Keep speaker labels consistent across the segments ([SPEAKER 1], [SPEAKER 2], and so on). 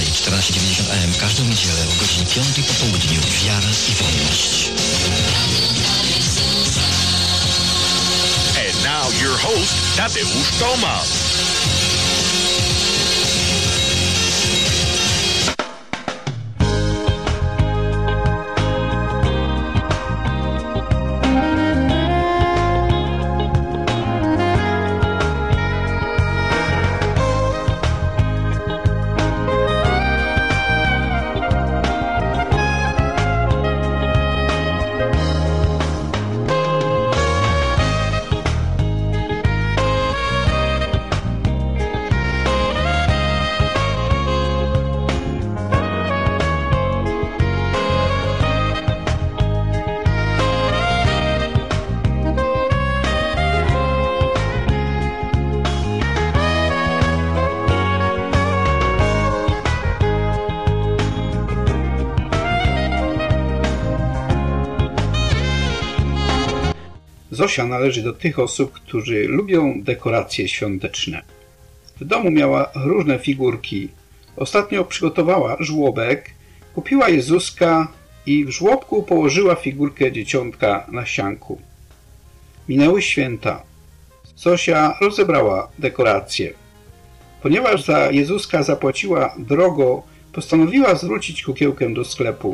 [SPEAKER 1] 1490 AM każdą niedzielę o godzinie 5 po południu. Wiara i wolność.
[SPEAKER 2] And now your host, Tadeusz Toma.
[SPEAKER 3] Zosia należy do tych osób, którzy lubią dekoracje świąteczne. W domu miała różne figurki. Ostatnio przygotowała żłobek, kupiła Jezuska i w żłobku położyła figurkę dzieciątka na ścianku. Minęły święta. Zosia rozebrała dekoracje. Ponieważ za Jezuska zapłaciła drogo, postanowiła zwrócić kukiełkę do sklepu.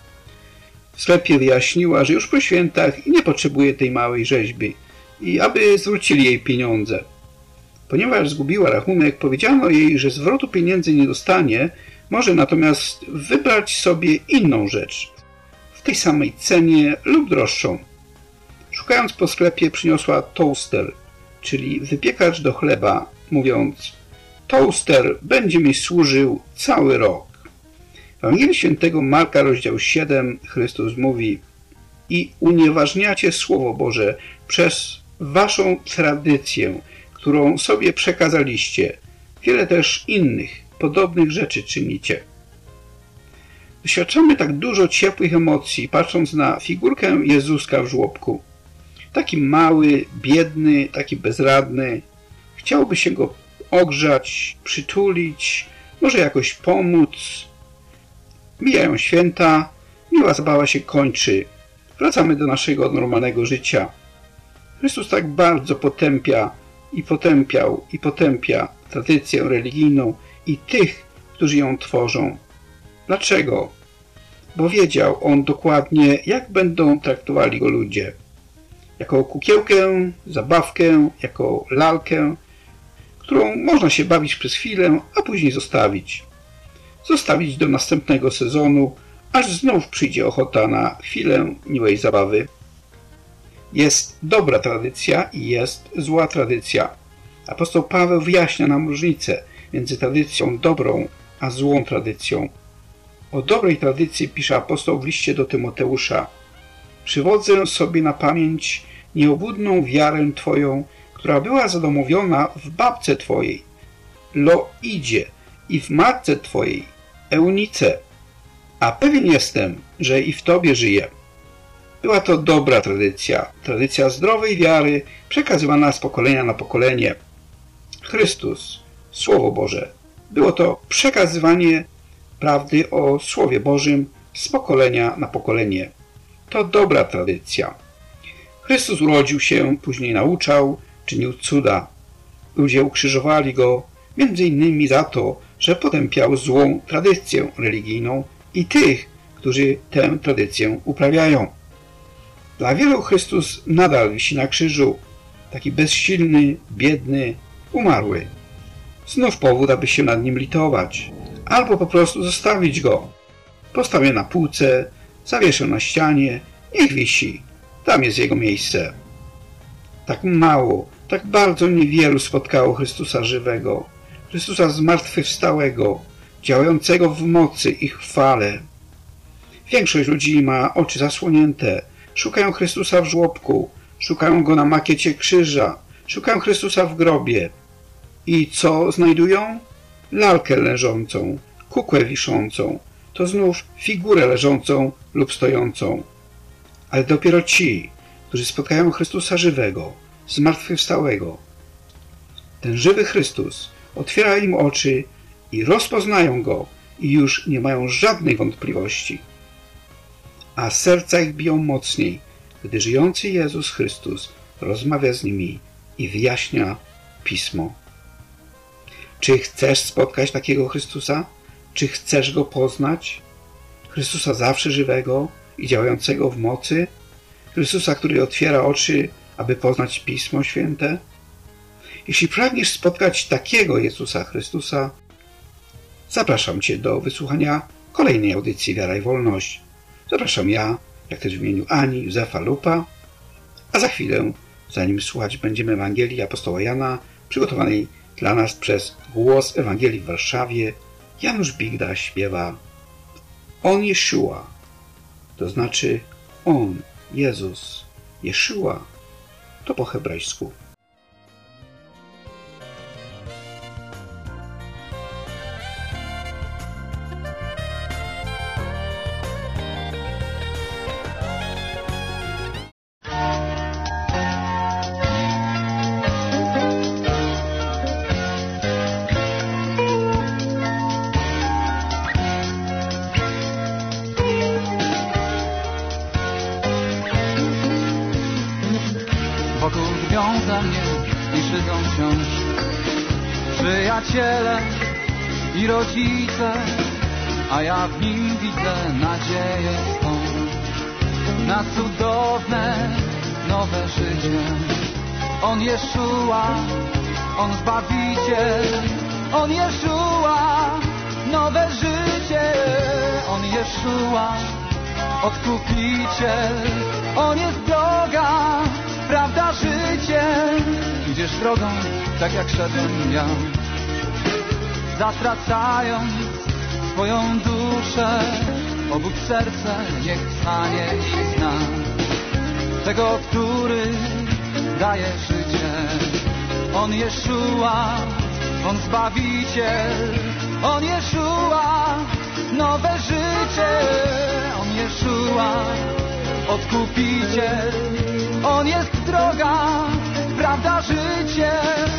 [SPEAKER 3] W sklepie wyjaśniła, że już po świętach nie potrzebuje tej małej rzeźby i aby zwrócili jej pieniądze. Ponieważ zgubiła rachunek, powiedziano jej, że zwrotu pieniędzy nie dostanie, może natomiast wybrać sobie inną rzecz w tej samej cenie lub droższą. Szukając po sklepie, przyniosła toaster, czyli wypiekacz do chleba, mówiąc: toaster będzie mi służył cały rok. W Ewangelii Świętego Marka, rozdział 7, Chrystus mówi: i unieważniacie Słowo Boże przez waszą tradycję, którą sobie przekazaliście. Wiele też innych, podobnych rzeczy czynicie. Doświadczamy tak dużo ciepłych emocji, patrząc na figurkę Jezuska w żłobku. Taki mały, biedny, taki bezradny. Chciałoby się go ogrzać, przytulić, może jakoś pomóc. Mijają święta, miła zabawa się kończy. Wracamy do naszego normalnego życia. Chrystus tak bardzo potępia i potępiał i potępia tradycję religijną i tych, którzy ją tworzą. Dlaczego? Bo wiedział on dokładnie, jak będą traktowali go ludzie. Jako kukiełkę, zabawkę, jako lalkę, którą można się bawić przez chwilę, a później zostawić. Zostawić do następnego sezonu, aż znów przyjdzie ochota na chwilę miłej zabawy. Jest dobra tradycja i jest zła tradycja. Apostoł Paweł wyjaśnia nam różnicę między tradycją dobrą a złą tradycją. O dobrej tradycji pisze apostoł w liście do Tymoteusza: przywodzę sobie na pamięć nieobłudną wiarę Twoją, która była zadomowiona w babce Twojej, Loidzie, i w matce Twojej, Eunice, a pewien jestem, że i w Tobie żyje. Była to dobra tradycja, tradycja zdrowej wiary, przekazywana z pokolenia na pokolenie. Chrystus, Słowo Boże, było to przekazywanie prawdy o Słowie Bożym z pokolenia na pokolenie. To dobra tradycja. Chrystus urodził się, później nauczał, czynił cuda. Ludzie ukrzyżowali Go między innymi za to, że potępiał złą tradycję religijną i tych, którzy tę tradycję uprawiają. Dla wielu Chrystus nadal wisi na krzyżu, taki bezsilny, biedny, umarły. Znów powód, aby się nad nim litować, albo po prostu zostawić go. Postawię na półce, zawieszę na ścianie, niech wisi, tam jest jego miejsce. Tak mało, tak bardzo niewielu spotkało Chrystusa żywego, Chrystusa zmartwychwstałego, działającego w mocy i chwale. Większość ludzi ma oczy zasłonięte, szukają Chrystusa w żłobku, szukają Go na makiecie krzyża, szukają Chrystusa w grobie. I co znajdują? Lalkę leżącą, kukłę wiszącą, to znów figurę leżącą lub stojącą. Ale dopiero ci, którzy spotkają Chrystusa żywego, zmartwychwstałego, ten żywy Chrystus otwiera im oczy i rozpoznają Go i już nie mają żadnych wątpliwości. A serca ich biją mocniej, gdy żyjący Jezus Chrystus rozmawia z nimi i wyjaśnia Pismo. Czy chcesz spotkać takiego Chrystusa? Czy chcesz Go poznać? Chrystusa zawsze żywego i działającego w mocy? Chrystusa, który otwiera oczy, aby poznać Pismo Święte? Jeśli pragniesz spotkać takiego Jezusa Chrystusa, zapraszam Cię do wysłuchania kolejnej audycji Wiara i Wolność. Zapraszam ja, jak też w imieniu Ani Józefa Lupa, a za chwilę, zanim słuchać będziemy Ewangelii apostoła Jana, przygotowanej dla nas przez Głos Ewangelii w Warszawie, Janusz Bigda śpiewa On Jeszua, to znaczy On, Jezus, Jeszua, to po hebrajsku.
[SPEAKER 4] Wokół związa mnie i szydzą wciąż przyjaciele i rodzice, a ja w nim widzę nadzieję swą na cudowne, nowe życie. On Jeszua, On Zbawiciel, On Jeszua, nowe życie. On Jeszua, Odkupiciel, On jest droga, prawda, życie. Idziesz drogą, tak jak szedłem ja, zatracając swoją duszę. Obudź serce, niech stanie i zna tego, który daje życie. On Jeszua, On Zbawiciel, On Jeszua, nowe życie. On Jeszua, Odkupiciel, On jest droga, prawda, życie.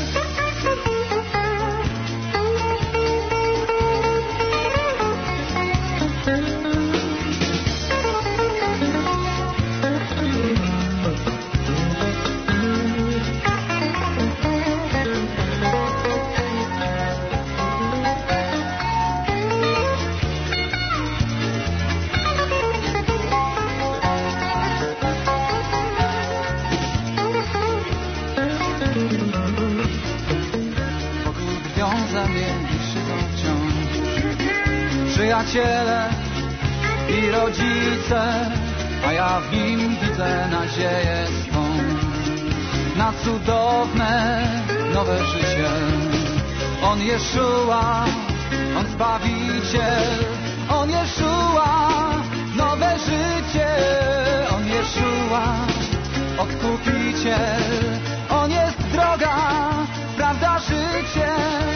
[SPEAKER 4] Przyjaciele i rodzice, a ja w nim widzę nadzieję swą na cudowne, nowe życie. On Jeszua, On Zbawiciel, On Jeszua, nowe życie. On Jeszua, Odkupiciel, On jest droga, prawda, życie.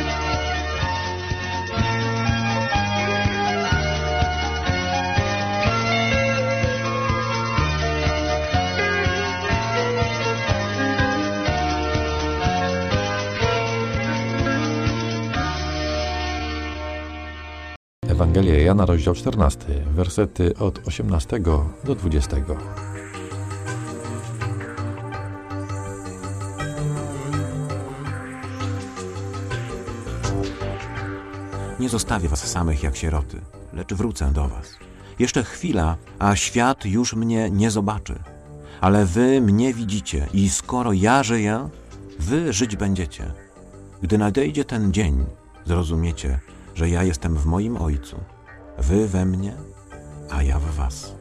[SPEAKER 5] Ewangelia Jana, rozdział 14, wersety od 18 do 20.
[SPEAKER 6] Nie zostawię was samych jak sieroty, lecz wrócę do was. Jeszcze chwila, a świat już mnie nie zobaczy. Ale wy mnie widzicie i skoro ja żyję, wy żyć będziecie. Gdy nadejdzie ten dzień, zrozumiecie, że ja jestem w moim Ojcu, wy we mnie, a ja w was.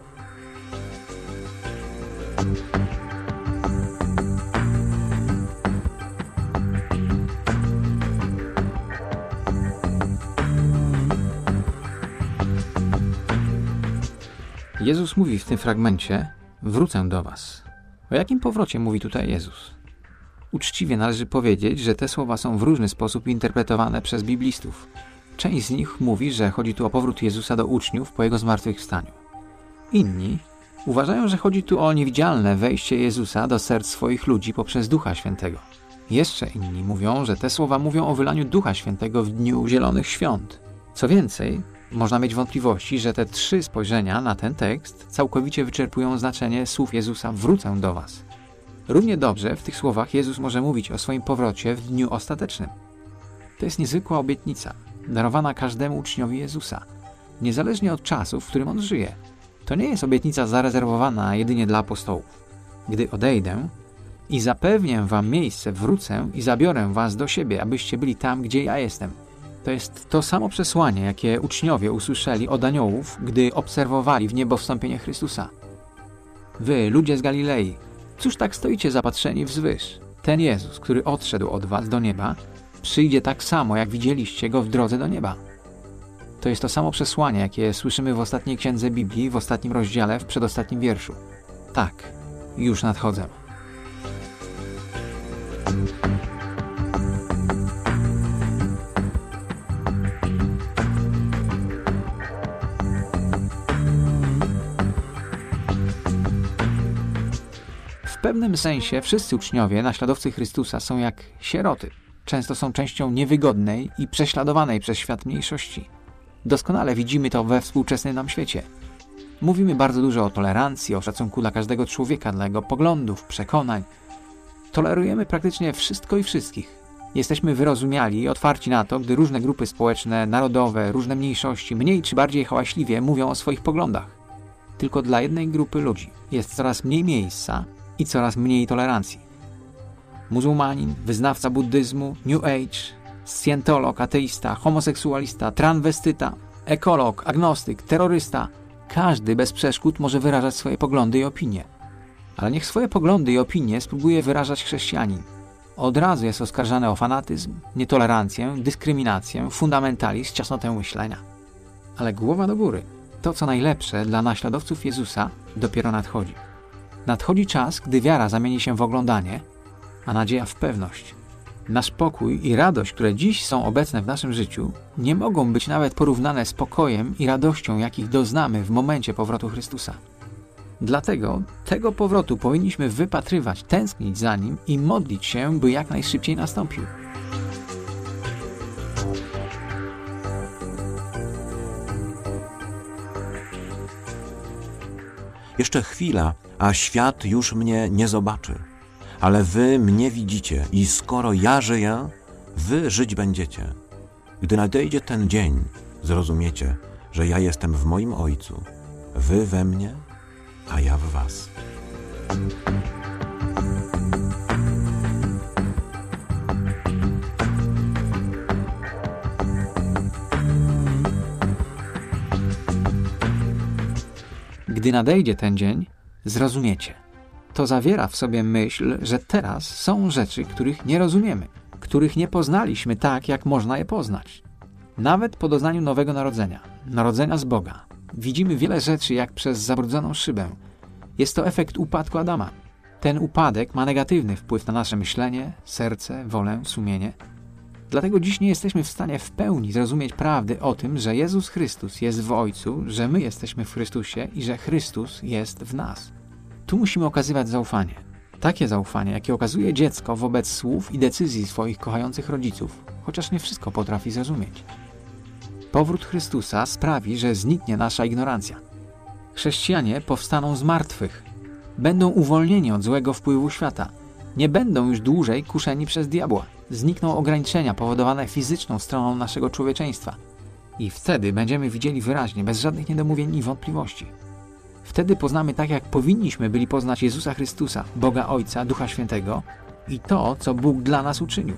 [SPEAKER 7] Jezus mówi w tym fragmencie: wrócę do was. O jakim powrocie mówi tutaj Jezus? Uczciwie należy powiedzieć, że te słowa są w różny sposób interpretowane przez biblistów. Część z nich mówi, że chodzi tu o powrót Jezusa do uczniów po Jego zmartwychwstaniu. Inni uważają, że chodzi tu o niewidzialne wejście Jezusa do serc swoich ludzi poprzez Ducha Świętego. Jeszcze inni mówią, że te słowa mówią o wylaniu Ducha Świętego w dniu Zielonych Świąt. Co więcej, Można mieć wątpliwości, że te 3 spojrzenia na ten tekst całkowicie wyczerpują znaczenie słów Jezusa wrócę do was. Równie dobrze w tych słowach Jezus może mówić o swoim powrocie w dniu ostatecznym. To jest niezwykła obietnica, darowana każdemu uczniowi Jezusa, niezależnie od czasu, w którym on żyje. To nie jest obietnica zarezerwowana jedynie dla apostołów. Gdy odejdę i zapewnię wam miejsce, wrócę i zabiorę was do siebie, abyście byli tam, gdzie ja jestem. To jest to samo przesłanie, jakie uczniowie usłyszeli od aniołów, gdy obserwowali w niebo wstąpienie Chrystusa. Wy, ludzie z Galilei, cóż tak stoicie zapatrzeni wzwyż? Ten Jezus, który odszedł od was do nieba, przyjdzie tak samo, jak widzieliście go w drodze do nieba. To jest to samo przesłanie, jakie słyszymy w ostatniej księdze Biblii, w ostatnim rozdziale, w przedostatnim wierszu. Tak, już nadchodzę. W pewnym sensie wszyscy uczniowie, naśladowcy Chrystusa są jak sieroty. Często są częścią niewygodnej i prześladowanej przez świat mniejszości. Doskonale widzimy to we współczesnym nam świecie. Mówimy bardzo dużo o tolerancji, o szacunku dla każdego człowieka, dla jego poglądów, przekonań. Tolerujemy praktycznie wszystko i wszystkich. Jesteśmy wyrozumiali i otwarci na to, gdy różne grupy społeczne, narodowe, różne mniejszości, mniej czy bardziej hałaśliwie mówią o swoich poglądach. Tylko dla jednej grupy ludzi jest coraz mniej miejsca i coraz mniej tolerancji. Muzułmanin, wyznawca buddyzmu, New Age, scjentolog, ateista, homoseksualista, transwestyta, ekolog, agnostyk, terrorysta. Każdy bez przeszkód może wyrażać swoje poglądy i opinie. Ale niech swoje poglądy i opinie spróbuje wyrażać chrześcijanin. Od razu jest oskarżany o fanatyzm, nietolerancję, dyskryminację, fundamentalizm, ciasnotę myślenia. Ale głowa do góry. To, co najlepsze dla naśladowców Jezusa, dopiero nadchodzi. Nadchodzi czas, gdy wiara zamieni się w oglądanie, a nadzieja w pewność. Nasz pokój i radość, które dziś są obecne w naszym życiu, nie mogą być nawet porównane z pokojem i radością, jakich doznamy w momencie powrotu Chrystusa. Dlatego tego powrotu powinniśmy wypatrywać, tęsknić za nim i modlić się, by jak najszybciej nastąpił.
[SPEAKER 6] Jeszcze chwila, a świat już mnie nie zobaczy. Ale wy mnie widzicie i skoro ja żyję, wy żyć będziecie. Gdy nadejdzie ten dzień, zrozumiecie, że ja jestem w moim Ojcu, wy we mnie, a ja w was.
[SPEAKER 7] Gdy nadejdzie ten dzień, zrozumiecie. To zawiera w sobie myśl, że teraz są rzeczy, których nie rozumiemy, których nie poznaliśmy tak, jak można je poznać. Nawet po doznaniu nowego narodzenia z Boga, widzimy wiele rzeczy jak przez zabrudzoną szybę. Jest to efekt upadku Adama. Ten upadek ma negatywny wpływ na nasze myślenie, serce, wolę, sumienie. Dlatego dziś nie jesteśmy w stanie w pełni zrozumieć prawdy o tym, że Jezus Chrystus jest w Ojcu, że my jesteśmy w Chrystusie i że Chrystus jest w nas. Tu musimy okazywać zaufanie. Takie zaufanie, jakie okazuje dziecko wobec słów i decyzji swoich kochających rodziców, chociaż nie wszystko potrafi zrozumieć. Powrót Chrystusa sprawi, że zniknie nasza ignorancja. Chrześcijanie powstaną z martwych. Będą uwolnieni od złego wpływu świata. Nie będą już dłużej kuszeni przez diabła. Znikną ograniczenia powodowane fizyczną stroną naszego człowieczeństwa. I wtedy będziemy widzieli wyraźnie, bez żadnych niedomówień i wątpliwości. Wtedy poznamy tak, jak powinniśmy byli poznać Jezusa Chrystusa, Boga Ojca, Ducha Świętego i to, co Bóg dla nas uczynił.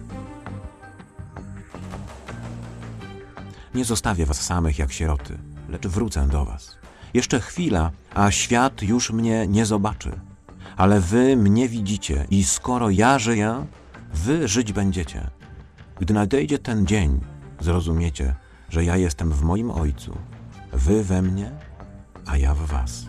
[SPEAKER 6] Nie zostawię was samych jak sieroty, lecz wrócę do was. Jeszcze chwila, a świat już mnie nie zobaczy. Ale wy mnie widzicie i skoro ja żyję, wy żyć będziecie. Gdy nadejdzie ten dzień, zrozumiecie, że ja jestem w moim Ojcu, wy we mnie, a ja w was.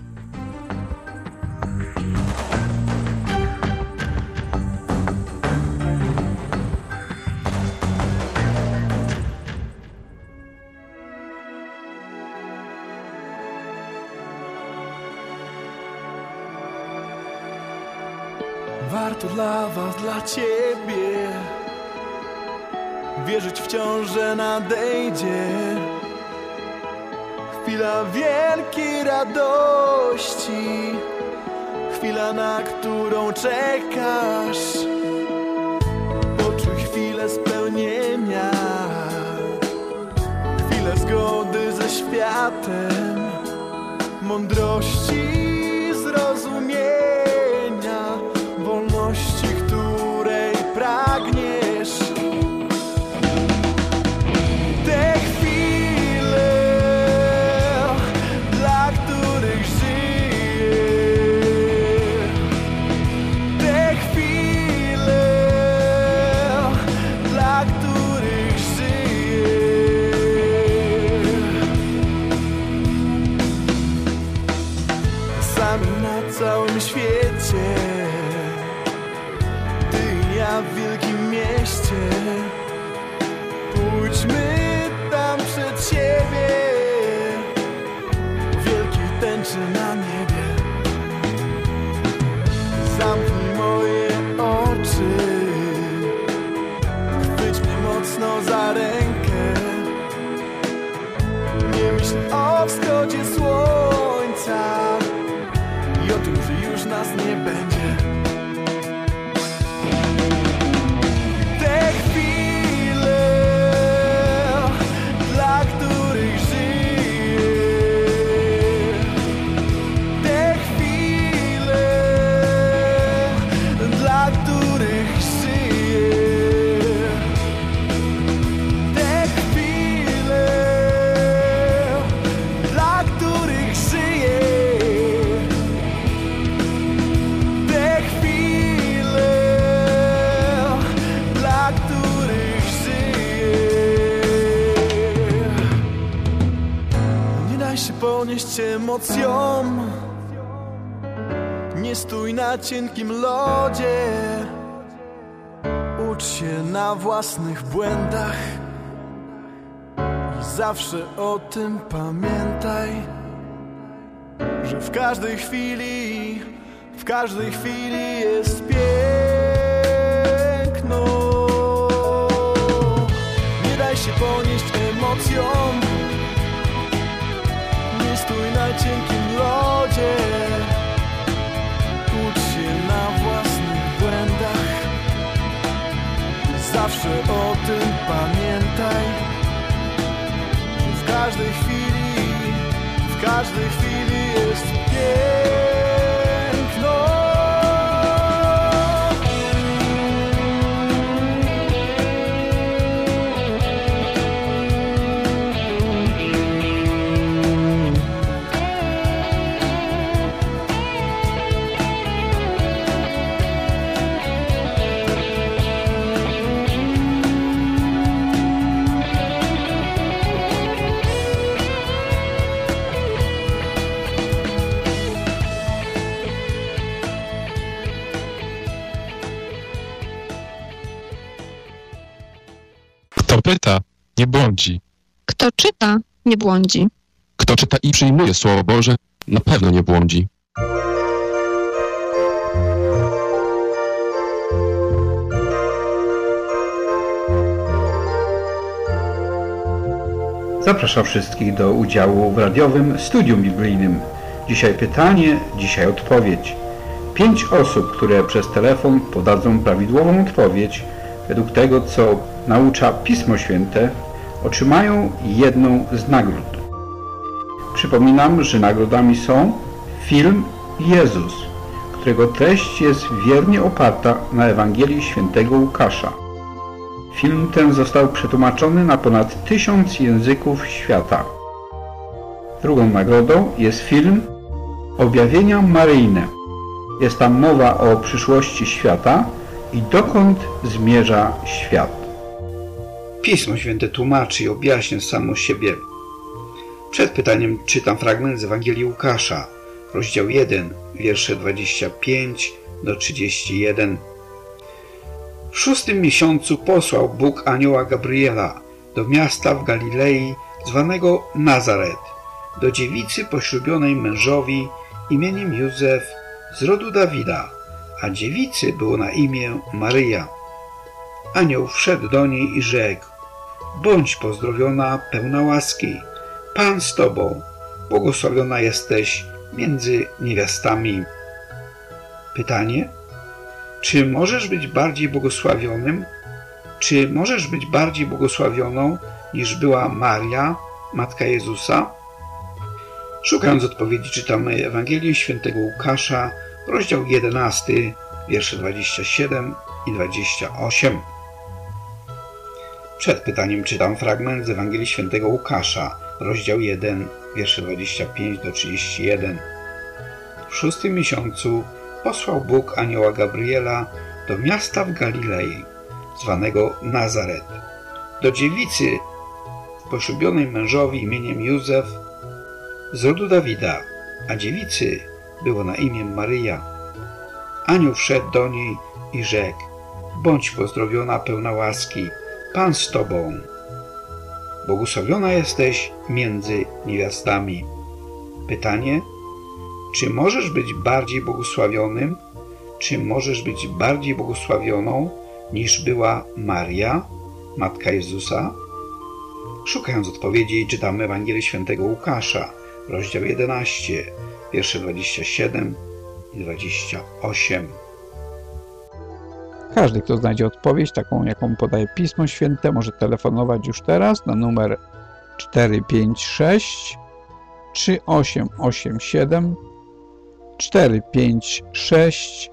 [SPEAKER 8] Warto dla was, dla ciebie wierzyć wciąż, że nadejdzie chwila wielkiej radości, chwila, na którą czekasz. Poczuj chwilę spełnienia, chwilę zgody ze światem, mądrości, zrozumienia, wolności, której pragniesz. Te chwile, dla których żyję, te chwile, dla których żyję. Sami na całym świecie, ty i ja w wielkim mieście. Pójdźmy tam przed siebie, wielkiej tęczy na niebie. Zamknij moje oczy, chwyć mnie mocno za rękę. Nie myśl o wschodzie słońca i o tym, że już nas nie będzie. Te chwile, dla których żyję, te chwile, dla których żyję, te chwile, dla których żyję, te chwile, dla których żyję. Nie daj się ponieść emocjom, nie stój na cienkim lodzie. Ucz się na własnych błędach i zawsze o tym pamiętaj, że w każdej chwili jest piękno. Nie daj się ponieść emocjom, nie stój na cienkim lodzie. Ucz się na własnych błędach, zawsze o tym pamiętaj, że w każdej chwili jest piękno.
[SPEAKER 9] Kto pyta, nie błądzi.
[SPEAKER 10] Kto czyta, nie błądzi.
[SPEAKER 9] Kto czyta i przyjmuje Słowo Boże, na pewno nie błądzi.
[SPEAKER 3] Zapraszam wszystkich do udziału w radiowym studium biblijnym. Dzisiaj pytanie, dzisiaj odpowiedź. 5 osób, które przez telefon podadzą prawidłową odpowiedź według tego, co naucza Pismo Święte, otrzymają jedną z nagród. Przypominam, że nagrodami są film Jezus, którego treść jest wiernie oparta na Ewangelii Świętego Łukasza. Film ten został przetłumaczony na ponad 1000 języków świata. Drugą nagrodą jest film Objawienia Maryjne. Jest tam mowa o przyszłości świata i dokąd zmierza świat. Pismo Święte tłumaczy i objaśnia samo siebie. Przed pytaniem czytam fragment z Ewangelii Łukasza, rozdział 1, wiersze 25 do 31. W 6. miesiącu posłał Bóg anioła Gabriela do miasta w Galilei zwanego Nazaret, do dziewicy poślubionej mężowi imieniem Józef z rodu Dawida, a dziewicy było na imię Maryja. Anioł wszedł do niej i rzekł: bądź pozdrowiona, pełna łaski, Pan z tobą. błogosławiona jesteś między niewiastami. Pytanie: czy możesz być bardziej błogosławionym? Czy możesz być bardziej błogosławioną niż była Maria, Matka Jezusa? Szukając odpowiedzi, czytamy Ewangelię Świętego Łukasza, rozdział 11, wiersze 27 i 28. Przed pytaniem czytam fragment z Ewangelii Świętego Łukasza, rozdział 1, wiersze 25 do 31. W 6. miesiącu posłał Bóg anioła Gabriela do miasta w Galilei, zwanego Nazaret, do dziewicy poślubionej mężowi imieniem Józef z rodu Dawida, a dziewicy było na imię Maryja. Anioł wszedł do niej i rzekł: bądź pozdrowiona, pełna łaski, Pan z tobą. Błogosławiona jesteś między niewiastami. Pytanie: czy możesz być bardziej błogosławionym? Czy możesz być bardziej błogosławioną niż była Maria, Matka Jezusa? Szukając odpowiedzi, czytamy Ewangelię Świętego Łukasza, rozdział 11, wiersze 27 i 28.
[SPEAKER 11] Każdy, kto znajdzie odpowiedź, taką jaką podaje Pismo Święte, może telefonować już teraz na numer 456 3887 456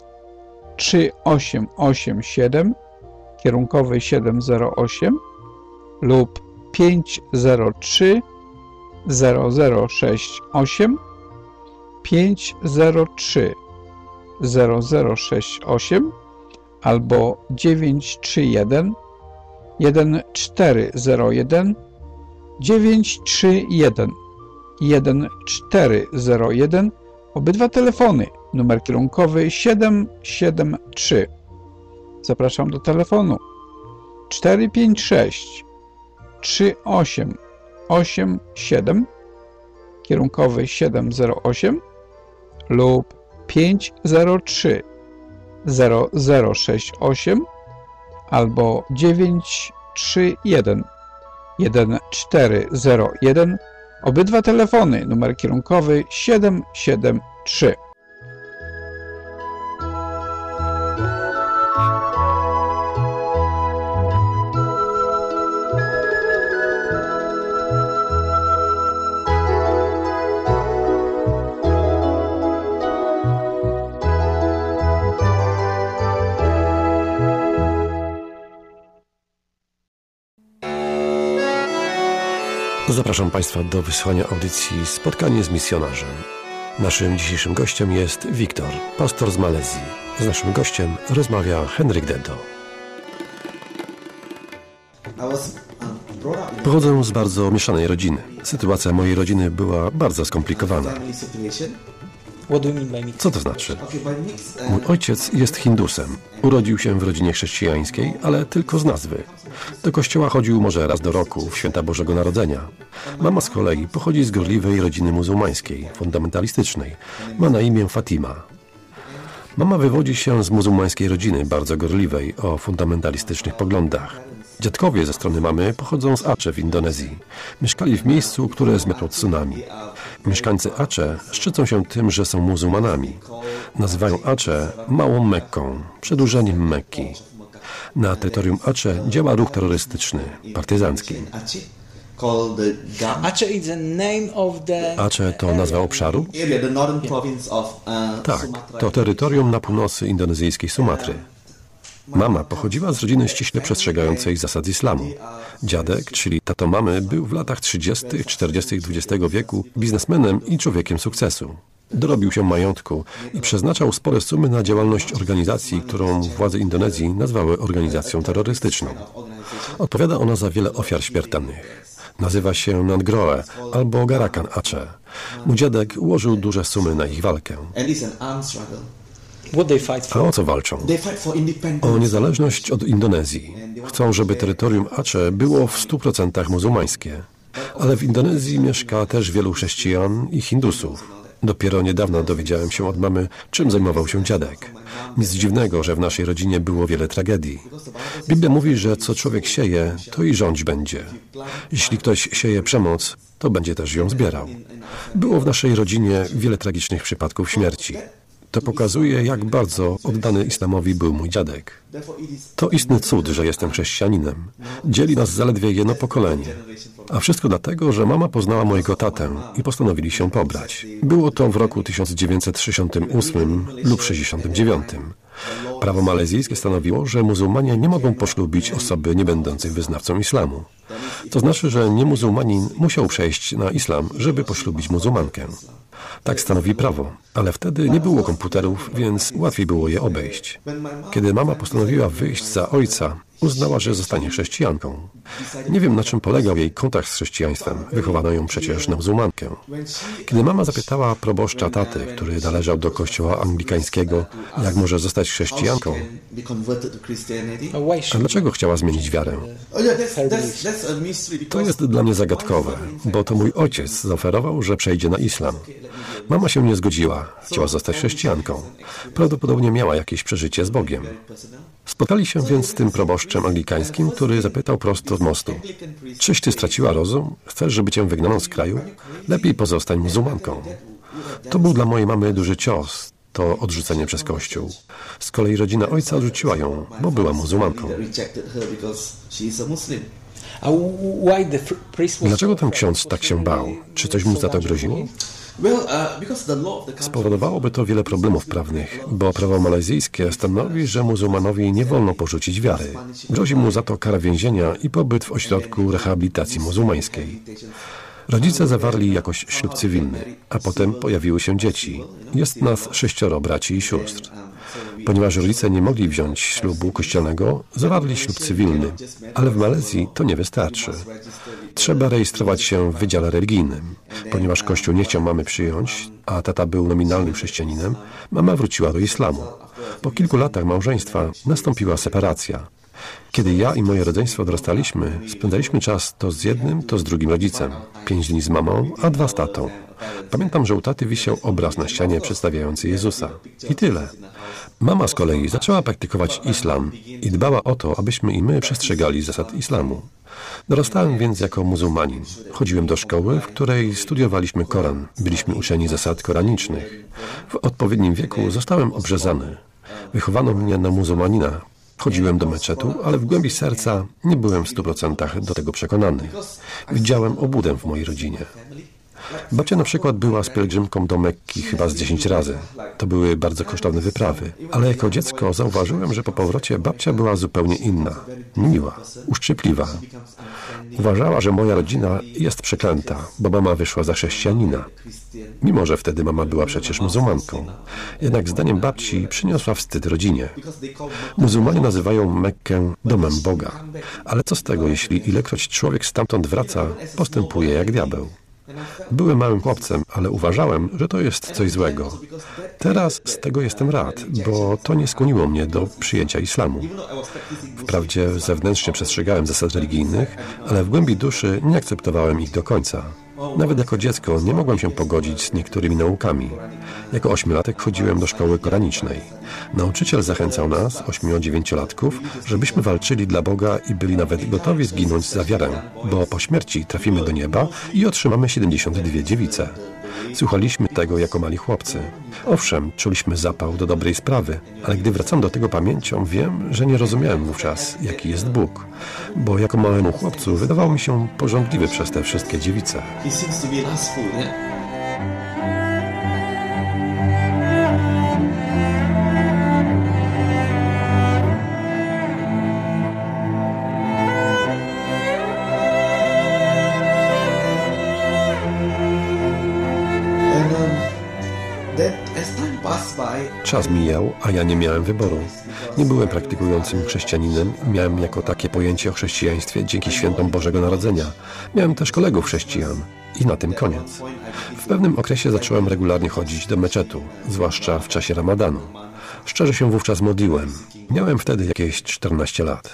[SPEAKER 11] 3887, kierunkowy 708 lub 503 0068 503 0068 albo 931 1401 931 1401. Obydwa telefony, numer kierunkowy 773. Zapraszam do telefonu 456 3887, kierunkowy 708 lub 503 0068 albo 931 1401. Obydwa telefony, numer kierunkowy 773.
[SPEAKER 12] Zapraszam Państwa do wysłuchania audycji Spotkanie z misjonarzem. Naszym dzisiejszym gościem jest Wiktor, pastor z Malezji. Z naszym gościem rozmawia Henryk Dento. Pochodzę z bardzo mieszanej rodziny. Sytuacja mojej rodziny była bardzo skomplikowana. Co to znaczy? Mój ojciec jest Hindusem. Urodził się w rodzinie chrześcijańskiej, ale tylko z nazwy. Do kościoła chodził może raz do roku, w święta Bożego Narodzenia. Mama z kolei pochodzi z gorliwej rodziny muzułmańskiej, fundamentalistycznej. Ma na imię Fatima. Mama wywodzi się z muzułmańskiej rodziny, bardzo gorliwej, o fundamentalistycznych poglądach. Dziadkowie ze strony mamy pochodzą z Aceh w Indonezji. Mieszkali w miejscu, które zmiotło tsunami. Mieszkańcy Aceh szczycą się tym, że są muzułmanami. Nazywają Aceh Małą Mekką, przedłużeniem Mekki. Na terytorium Aceh działa ruch terrorystyczny, partyzancki. Aceh to nazwa obszaru? Tak, to terytorium na północy indonezyjskiej Sumatry. Mama pochodziła z rodziny ściśle przestrzegającej zasad islamu. Dziadek, czyli tato mamy, był w latach 30., 40. XX wieku biznesmenem i człowiekiem sukcesu. Dorobił się majątku i przeznaczał spore sumy na działalność organizacji, którą władze Indonezji nazwały organizacją terrorystyczną. Odpowiada ona za wiele ofiar śmiertelnych. Nazywa się Nangroe albo Garakan Aceh. Mój dziadek ułożył duże sumy na ich walkę. A o co walczą? O niezależność od Indonezji. Chcą, żeby terytorium Aceh było w 100% muzułmańskie. Ale w Indonezji mieszka też wielu chrześcijan i Hindusów. Dopiero niedawno dowiedziałem się od mamy, czym zajmował się dziadek. Nic dziwnego, że w naszej rodzinie było wiele tragedii. Biblia mówi, że co człowiek sieje, to i rządź będzie. Jeśli ktoś sieje przemoc, to będzie też ją zbierał. Było w naszej rodzinie wiele tragicznych przypadków śmierci. To pokazuje, jak bardzo oddany islamowi był mój dziadek. To istny cud, że jestem chrześcijaninem. Dzieli nas zaledwie jedno pokolenie. A wszystko dlatego, że mama poznała mojego tatę i postanowili się pobrać. Było to w roku 1968 lub 69. Prawo malezyjskie stanowiło, że muzułmanie nie mogą poślubić osoby nie będącej wyznawcą islamu. To znaczy, że niemuzułmanin musiał przejść na islam, żeby poślubić muzułmankę. Tak stanowi prawo, ale wtedy nie było komputerów, więc łatwiej było je obejść. Kiedy mama postanowiła wyjść za ojca, uznała, że zostanie chrześcijanką. Nie wiem, na czym polegał jej kontakt z chrześcijaństwem. Wychowano ją przecież na muzułmankę. Kiedy mama zapytała proboszcza taty, który należał do kościoła anglikańskiego, jak może zostać chrześcijanką, a dlaczego chciała zmienić wiarę? To jest dla mnie zagadkowe, bo to mój ojciec zaoferował, że przejdzie na islam. Mama się nie zgodziła. Chciała zostać chrześcijanką. Prawdopodobnie miała jakieś przeżycie z Bogiem. Spotkali się więc z tym proboszczem anglikańskim, który zapytał prosto z mostu: czyś ty straciła rozum? Chcesz, żeby cię wygnano z kraju? Lepiej pozostań muzułmanką. To był dla mojej mamy duży cios, to odrzucenie przez Kościół. Z kolei rodzina ojca odrzuciła ją, bo była muzułmanką. Dlaczego ten ksiądz tak się bał? Czy coś mu za to groziło? Spowodowałoby to wiele problemów prawnych, bo prawo malezyjskie stanowi, że muzułmanowi nie wolno porzucić wiary. Grozi mu za to kara więzienia i pobyt w ośrodku rehabilitacji muzułmańskiej. Rodzice zawarli jakoś ślub cywilny, a potem pojawiły się dzieci. Jest nas 6 braci i sióstr. Ponieważ rodzice nie mogli wziąć ślubu kościelnego, zawarli ślub cywilny, ale w Malezji to nie wystarczy. Trzeba rejestrować się w wydziale religijnym. Ponieważ Kościół nie chciał mamy przyjąć, a tata był nominalnym chrześcijaninem, mama wróciła do islamu. Po kilku latach małżeństwa nastąpiła separacja. Kiedy ja i moje rodzeństwo dorastaliśmy, spędzaliśmy czas to z jednym, to z drugim rodzicem. 5 dni z mamą, a 2 z tatą. Pamiętam, że u taty wisiał obraz na ścianie przedstawiający Jezusa. I tyle. Mama z kolei zaczęła praktykować islam i dbała o to, abyśmy i my przestrzegali zasad islamu. Dorastałem więc jako muzułmanin. Chodziłem do szkoły, w której studiowaliśmy Koran. Byliśmy uczeni zasad koranicznych. W odpowiednim wieku zostałem obrzezany. Wychowano mnie na muzułmanina. Chodziłem do meczetu, ale w głębi serca nie byłem w 100% do tego przekonany. Widziałem obłudę w mojej rodzinie. Babcia na przykład była z pielgrzymką do Mekki chyba z 10 razy. To były bardzo kosztowne wyprawy. Ale jako dziecko zauważyłem, że po powrocie babcia była zupełnie inna. Miła, uszczypliwa. Uważała, że moja rodzina jest przeklęta, bo mama wyszła za chrześcijanina. Mimo że wtedy mama była przecież muzułmanką. Jednak zdaniem babci przyniosła wstyd rodzinie. Muzułmanie nazywają Mekkę domem Boga. Ale co z tego, jeśli ilekroć człowiek stamtąd wraca, postępuje jak diabeł? Byłem małym chłopcem, ale uważałem, że to jest coś złego. Teraz z tego jestem rad, bo to nie skłoniło mnie do przyjęcia islamu. Wprawdzie zewnętrznie przestrzegałem zasad religijnych, ale w głębi duszy nie akceptowałem ich do końca. Nawet jako dziecko nie mogłem się pogodzić z niektórymi naukami. Jako 8-latek chodziłem do szkoły koranicznej. Nauczyciel zachęcał nas, 8-9-latków, żebyśmy walczyli dla Boga i byli nawet gotowi zginąć za wiarę, bo po śmierci trafimy do nieba i otrzymamy 72 dziewice. Słuchaliśmy tego jako mali chłopcy. Owszem, czuliśmy zapał do dobrej sprawy, ale gdy wracam do tego pamięcią, wiem, że nie rozumiałem wówczas, jaki jest Bóg, bo jako małemu chłopcu wydawał mi się pożądliwy przez te wszystkie dziewice. Czas mijał, a ja nie miałem wyboru. Nie byłem praktykującym chrześcijaninem, miałem jako takie pojęcie o chrześcijaństwie dzięki świętom Bożego Narodzenia. Miałem też kolegów chrześcijan. I na tym koniec. W pewnym okresie zacząłem regularnie chodzić do meczetu, zwłaszcza w czasie Ramadanu. Szczerze się wówczas modliłem. Miałem wtedy jakieś 14 lat.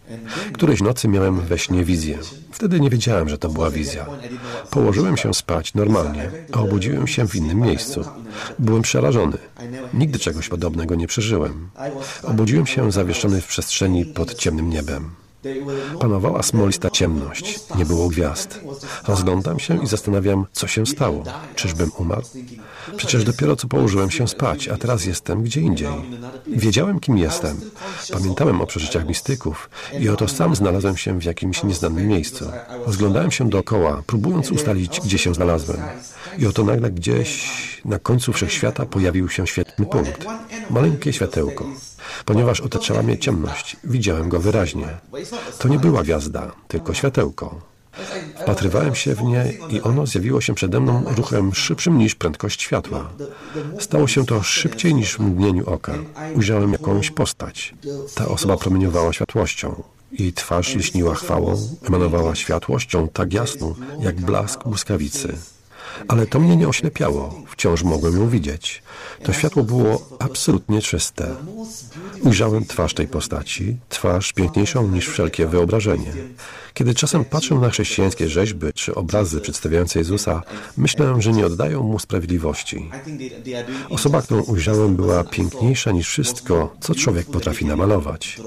[SPEAKER 12] Którejś nocy miałem we śnie wizję. Wtedy nie wiedziałem, że to była wizja. Położyłem się spać normalnie, a obudziłem się w innym miejscu. Byłem przerażony. Nigdy czegoś podobnego nie przeżyłem. Obudziłem się zawieszony w przestrzeni pod ciemnym niebem. Panowała smolista ciemność, nie było gwiazd. Rozglądam się i zastanawiam, co się stało. Czyżbym umarł? Przecież dopiero co położyłem się spać, a teraz jestem gdzie indziej. Wiedziałem, kim jestem. Pamiętałem o przeżyciach mistyków i oto sam znalazłem się w jakimś nieznanym miejscu. Rozglądałem się dookoła, próbując ustalić, gdzie się znalazłem. I oto nagle gdzieś na końcu wszechświata pojawił się świetny punkt. Maleńkie światełko. Ponieważ otaczała mnie ciemność, widziałem go wyraźnie. To nie była gwiazda, tylko światełko. Wpatrywałem się w nie i ono zjawiło się przede mną ruchem szybszym niż prędkość światła. Stało się to szybciej niż w mgnieniu oka. Ujrzałem jakąś postać. Ta osoba promieniowała światłością. Jej twarz lśniła chwałą, emanowała światłością tak jasną, jak blask błyskawicy. Ale to mnie nie oślepiało, wciąż mogłem ją widzieć. To światło było absolutnie czyste. Ujrzałem twarz tej postaci, twarz piękniejszą niż wszelkie wyobrażenie. Kiedy czasem patrzę na chrześcijańskie rzeźby czy obrazy przedstawiające Jezusa, myślę, że nie oddają Mu sprawiedliwości. Osoba, którą ujrzałem, była piękniejsza niż wszystko, co człowiek potrafi namalować.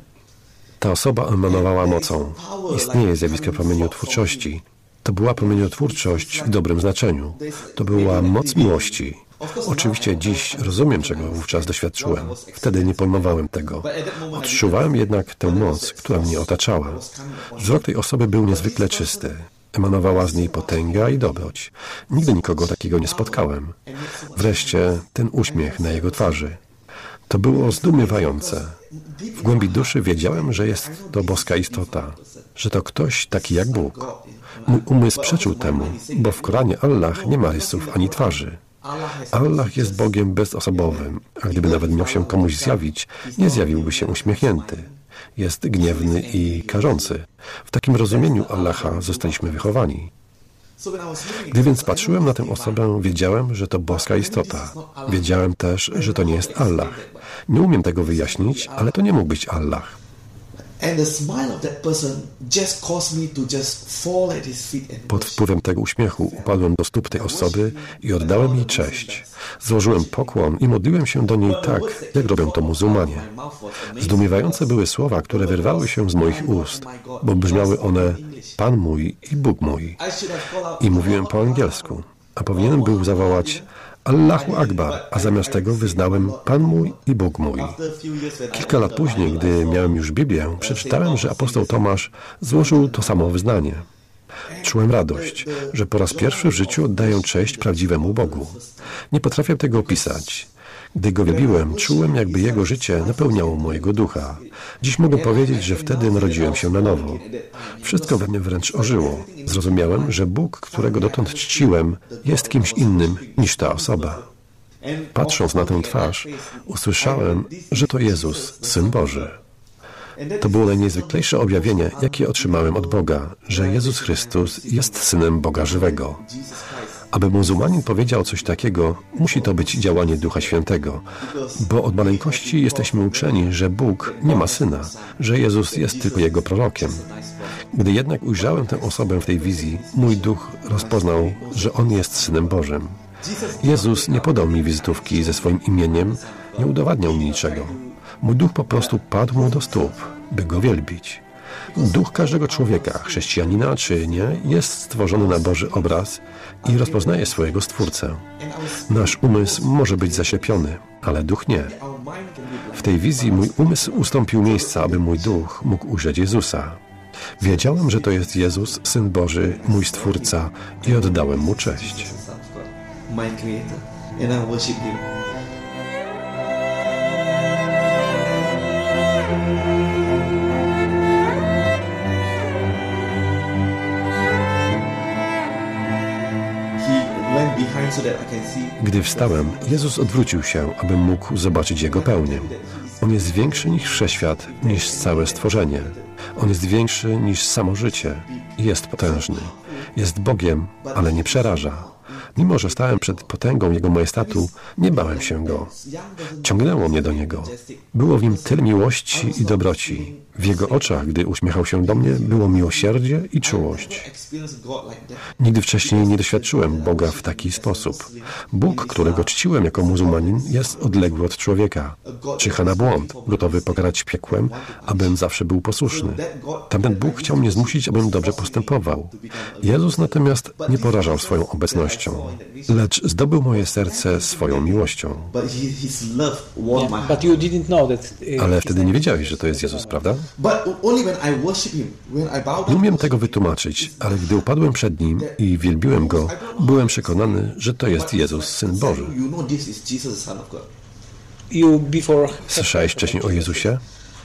[SPEAKER 12] Ta osoba emanowała mocą. Istnieje zjawisko promieniotwórczości. To była promieniotwórczość w dobrym znaczeniu. To była moc miłości. Oczywiście dziś rozumiem, czego wówczas doświadczyłem. Wtedy nie pojmowałem tego. Odczuwałem jednak tę moc, która mnie otaczała. Wzrok tej osoby był niezwykle czysty. Emanowała z niej potęga i dobroć. Nigdy nikogo takiego nie spotkałem. Wreszcie ten uśmiech na jego twarzy. To było zdumiewające. W głębi duszy wiedziałem, że jest to boska istota, że to ktoś taki jak Bóg. Mój umysł przeczył temu, bo w Koranie Allah nie ma rysów ani twarzy. Allah jest Bogiem bezosobowym, a gdyby nawet miał się komuś zjawić, nie zjawiłby się uśmiechnięty. Jest gniewny i karzący. W takim rozumieniu Allaha zostaliśmy wychowani. Gdy więc patrzyłem na tę osobę, wiedziałem, że to boska istota. Wiedziałem też, że to nie jest Allah. Nie umiem tego wyjaśnić, ale to nie mógł być Allah. Pod wpływem tego uśmiechu upadłem do stóp tej osoby i oddałem jej cześć. Złożyłem pokłon i modliłem się do niej tak, jak robią to muzułmanie. Zdumiewające były słowa, które wyrwały się z moich ust, bo brzmiały one Pan mój i Bóg mój. I mówiłem po angielsku, a powinienem był zawołać Allahu Akbar, a zamiast tego wyznałem Pan mój i Bóg mój. Kilka lat później, gdy miałem już Biblię, przeczytałem, że apostoł Tomasz złożył to samo wyznanie. Czułem radość, że po raz pierwszy w życiu oddaję cześć prawdziwemu Bogu. Nie potrafię tego opisać. Gdy go wielbiłem, czułem, jakby jego życie napełniało mojego ducha. Dziś mogę powiedzieć, że wtedy narodziłem się na nowo. Wszystko we mnie wręcz ożyło. Zrozumiałem, że Bóg, którego dotąd czciłem, jest kimś innym niż ta osoba. Patrząc na tę twarz, usłyszałem, że to Jezus, Syn Boży. To było najniezwyklejsze objawienie, jakie otrzymałem od Boga, że Jezus Chrystus jest Synem Boga żywego. Aby muzułmanin powiedział coś takiego, musi to być działanie Ducha Świętego, bo od maleńkości jesteśmy uczeni, że Bóg nie ma Syna, że Jezus jest tylko Jego prorokiem. Gdy jednak ujrzałem tę osobę w tej wizji, mój duch rozpoznał, że On jest Synem Bożym. Jezus nie podał mi wizytówki ze swoim imieniem, nie udowadniał mi niczego. Mój duch po prostu padł mu do stóp, by Go wielbić. Duch każdego człowieka, chrześcijanina czy nie, jest stworzony na Boży obraz i rozpoznaje swojego Stwórcę. Nasz umysł może być zaślepiony, ale duch nie. W tej wizji mój umysł ustąpił miejsca, aby mój duch mógł ujrzeć Jezusa. Wiedziałem, że to jest Jezus, Syn Boży, mój Stwórca i oddałem Mu cześć. Gdy wstałem, Jezus odwrócił się, abym mógł zobaczyć Jego pełnię. On jest większy niż wszechświat, niż całe stworzenie. On jest większy niż samo życie. Jest potężny. Jest Bogiem, ale nie przeraża. Mimo że stałem przed potęgą Jego majestatu, nie bałem się Go. Ciągnęło mnie do Niego. Było w Nim tyle miłości i dobroci. W Jego oczach, gdy uśmiechał się do mnie, było miłosierdzie i czułość. Nigdy wcześniej nie doświadczyłem Boga w taki sposób. Bóg, którego czciłem jako muzułmanin, jest odległy od człowieka. Czyha na błąd, gotowy pokarać piekłem, abym zawsze był posłuszny. Tamten Bóg chciał mnie zmusić, abym dobrze postępował. Jezus natomiast nie porażał swoją obecnością, lecz zdobył moje serce swoją miłością. Ale wtedy nie wiedziałeś, że to jest Jezus, prawda? Nie umiem tego wytłumaczyć, ale gdy upadłem przed Nim i wielbiłem Go, byłem przekonany, że to jest Jezus, Syn Boży. Słyszałeś wcześniej o Jezusie?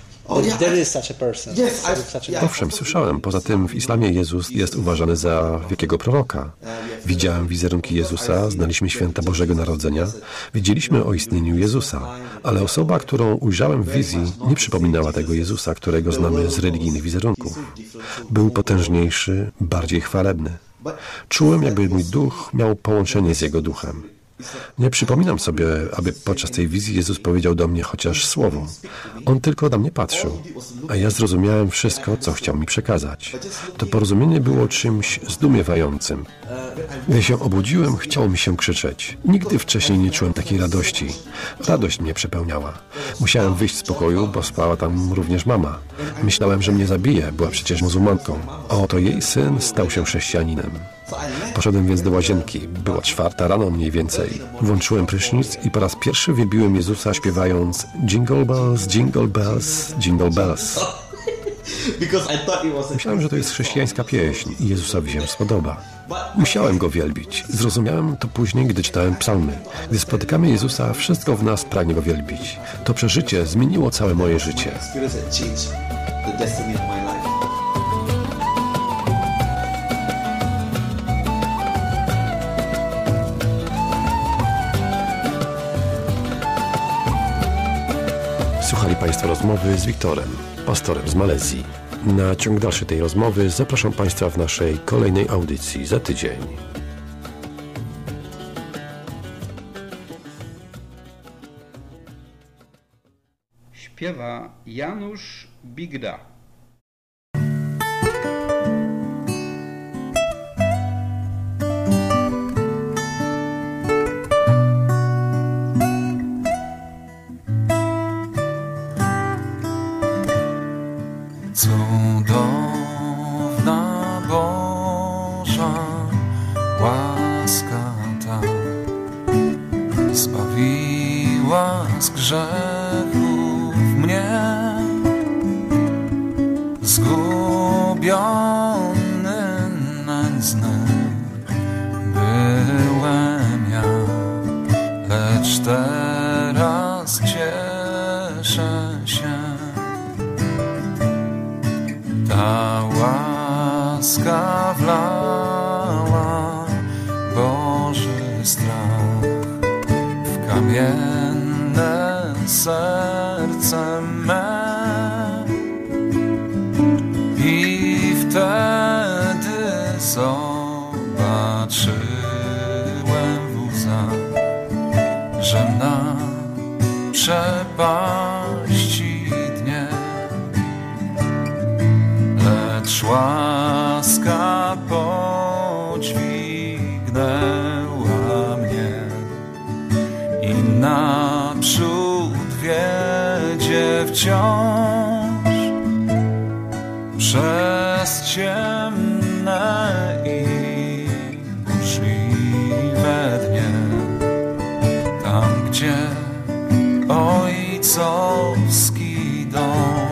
[SPEAKER 12] Owszem, słyszałem. Poza tym w islamie Jezus jest uważany za wielkiego proroka. Widziałem wizerunki Jezusa, znaliśmy święta Bożego Narodzenia, wiedzieliśmy o istnieniu Jezusa, ale osoba, którą ujrzałem w wizji, nie przypominała tego Jezusa, którego znamy z religijnych wizerunków. Był potężniejszy, bardziej chwalebny. Czułem, jakby mój duch miał połączenie z Jego duchem. Nie przypominam sobie, aby podczas tej wizji Jezus powiedział do mnie chociaż słowo. On tylko na mnie patrzył, a ja zrozumiałem wszystko, co chciał mi przekazać. To porozumienie było czymś zdumiewającym. Gdy się obudziłem, chciało mi się krzyczeć. Nigdy wcześniej nie czułem takiej radości. Radość mnie przepełniała. Musiałem wyjść z pokoju, bo spała tam również mama. Myślałem, że mnie zabije, była przecież muzułmanką. A oto jej syn stał się chrześcijaninem. Poszedłem więc do łazienki. Było 4 rano mniej więcej. Włączyłem prysznic i po raz pierwszy wielbiłem Jezusa, śpiewając Jingle bells, jingle bells, jingle bells. Myślałem, że to jest chrześcijańska pieśń i Jezusowi się spodoba. Musiałem Go wielbić. Zrozumiałem to później, gdy czytałem psalmy. Gdy spotykamy Jezusa, wszystko w nas pragnie Go wielbić. To przeżycie zmieniło całe moje życie. Słuchali Państwo rozmowy z Wiktorem, pastorem z Malezji. Na ciąg dalszy tej rozmowy zapraszam Państwa w naszej kolejnej audycji za tydzień.
[SPEAKER 3] Śpiewa Janusz Bigda.
[SPEAKER 13] Cudowna Boża łaska ta zbawiła z grzechów mnie, zgubiony nędzny byłem ja, lecz teraz cieszę się. Ta łaska wlała Boży strach w kamienne serce me i wtedy zobaczyłem w łzach, że na przepaści dnie lecz łaska podźwignęła mnie i naprzód wiedzie wciąż przez ciemne i burzliwe dnie, tam gdzie ojcowski dom.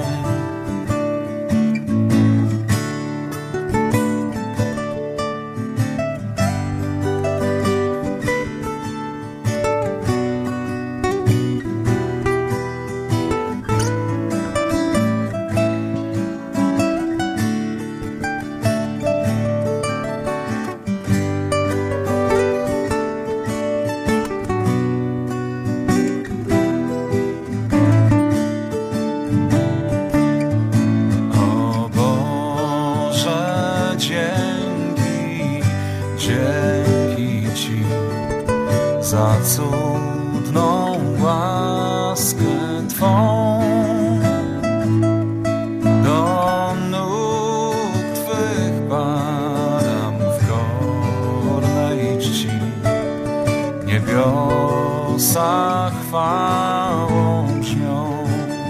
[SPEAKER 13] chwałą brzmią.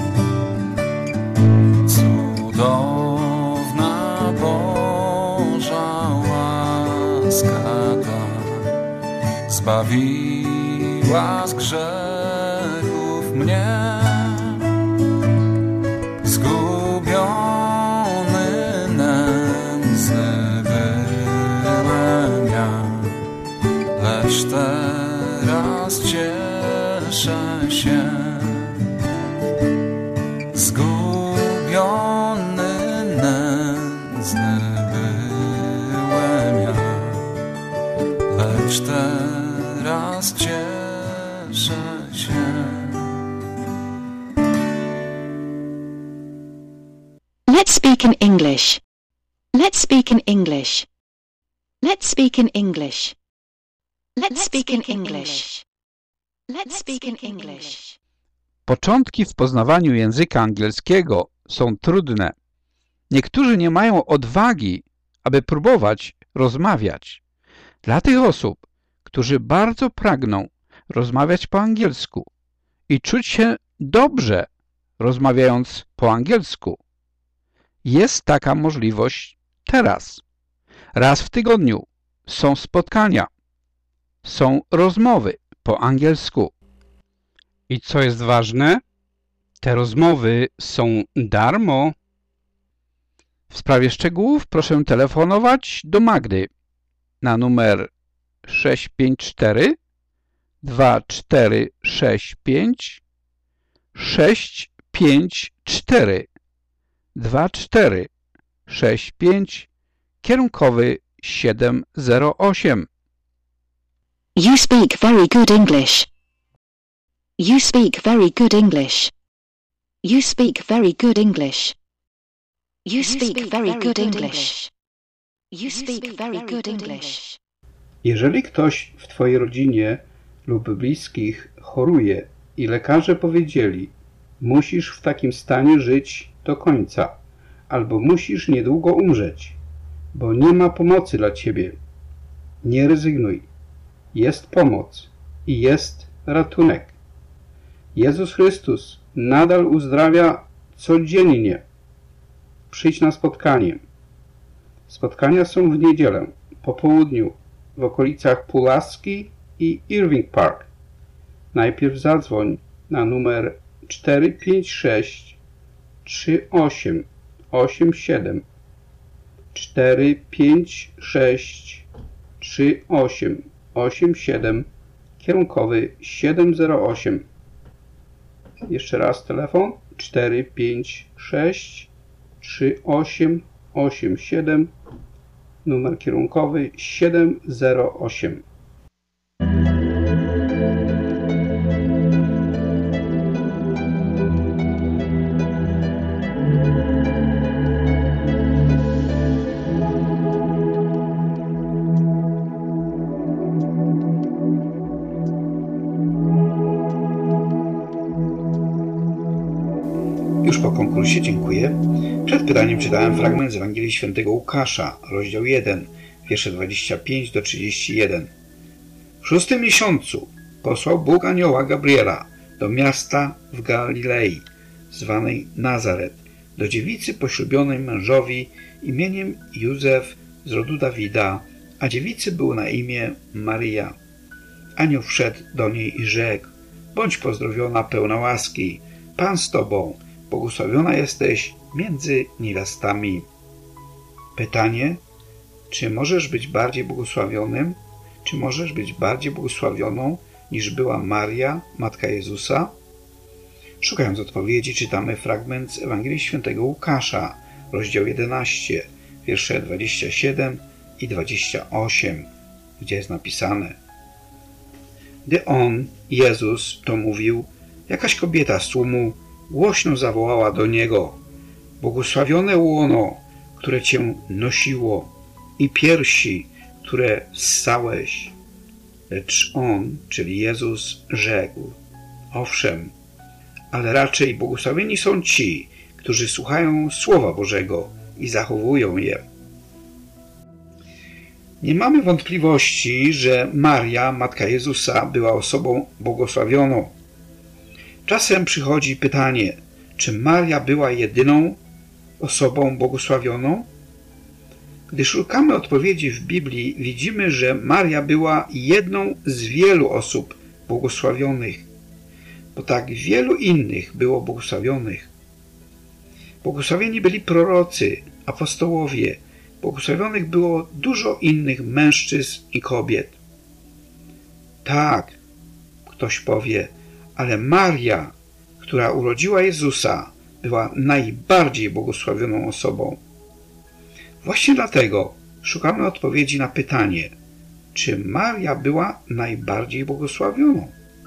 [SPEAKER 13] Cudowna Boża łaska ta zbawiła z grzechów mnie. Zgubiony nędzny byłem ja, lecz teraz cieszę się. Zgubiony nędzny byłem ja, lecz teraz cieszę się.
[SPEAKER 14] Let's speak in English. Let's speak in English. Let's speak in English. Let's speak in English. Let's speak in English.
[SPEAKER 11] Początki w poznawaniu języka angielskiego są trudne. Niektórzy nie mają odwagi, aby próbować rozmawiać. Dla tych osób, którzy bardzo pragną rozmawiać po angielsku i czuć się dobrze rozmawiając po angielsku, jest taka możliwość teraz. Raz w tygodniu są spotkania, są rozmowy po angielsku. I co jest ważne? Te rozmowy są darmo. W sprawie szczegółów proszę telefonować do Magdy na numer 654 2465 654 2465 kierunkowy 708.
[SPEAKER 14] You speak very good English. You speak very good English. You speak very good English. You speak very good English. You speak very good English.
[SPEAKER 3] Jeżeli ktoś w Twojej rodzinie lub bliskich choruje i lekarze powiedzieli: musisz w takim stanie żyć do końca, albo musisz niedługo umrzeć, bo nie ma pomocy dla Ciebie, nie rezygnuj. Jest pomoc i jest ratunek. Jezus Chrystus nadal uzdrawia codziennie. Przyjdź na spotkanie. Spotkania są w niedzielę, po południu, w okolicach Pulaski i Irving Park. Najpierw zadzwoń na numer 456 3887 456 3887 kierunkowy 708. Jeszcze raz telefon 456 3887 numer kierunkowy 708. Już po konkursie dziękuję. Przed pytaniem czytałem fragment z Ewangelii Świętego Łukasza, rozdział 1, wiersze 25 do 31. W 6. miesiącu posłał Bóg anioła Gabriela do miasta w Galilei, zwanej Nazaret, do dziewicy poślubionej mężowi imieniem Józef z rodu Dawida, a dziewicy było na imię Maryja. Anioł wszedł do niej i rzekł: bądź pozdrowiona, pełna łaski, Pan z tobą, błogosławiona jesteś między niewiastami. Pytanie: czy możesz być bardziej błogosławionym? Czy możesz być bardziej błogosławioną niż była Maria, matka Jezusa? Szukając odpowiedzi, czytamy fragment z Ewangelii Świętego Łukasza, rozdział 11, wiersze 27 i 28, gdzie jest napisane: gdy on, Jezus, to mówił, jakaś kobieta z tłumu głośno zawołała do niego: błogosławione łono, które cię nosiło, i piersi, które ssałeś. Lecz on, czyli Jezus, rzekł: owszem, ale raczej błogosławieni są ci, którzy słuchają Słowa Bożego i zachowują je. Nie mamy wątpliwości, że Maria, Matka Jezusa, była osobą błogosławioną. Czasem przychodzi pytanie, czy Maria była jedyną osobą błogosławioną? Gdy szukamy odpowiedzi w Biblii, widzimy, że Maria była jedną z wielu osób błogosławionych, bo tak wielu innych było błogosławionych. Błogosławieni byli prorocy, apostołowie, błogosławionych było dużo innych mężczyzn i kobiet. Tak, ktoś powie, ale Maria, która urodziła Jezusa, była najbardziej błogosławioną osobą. Właśnie dlatego szukamy odpowiedzi na pytanie, czy Maria była najbardziej błogosławioną?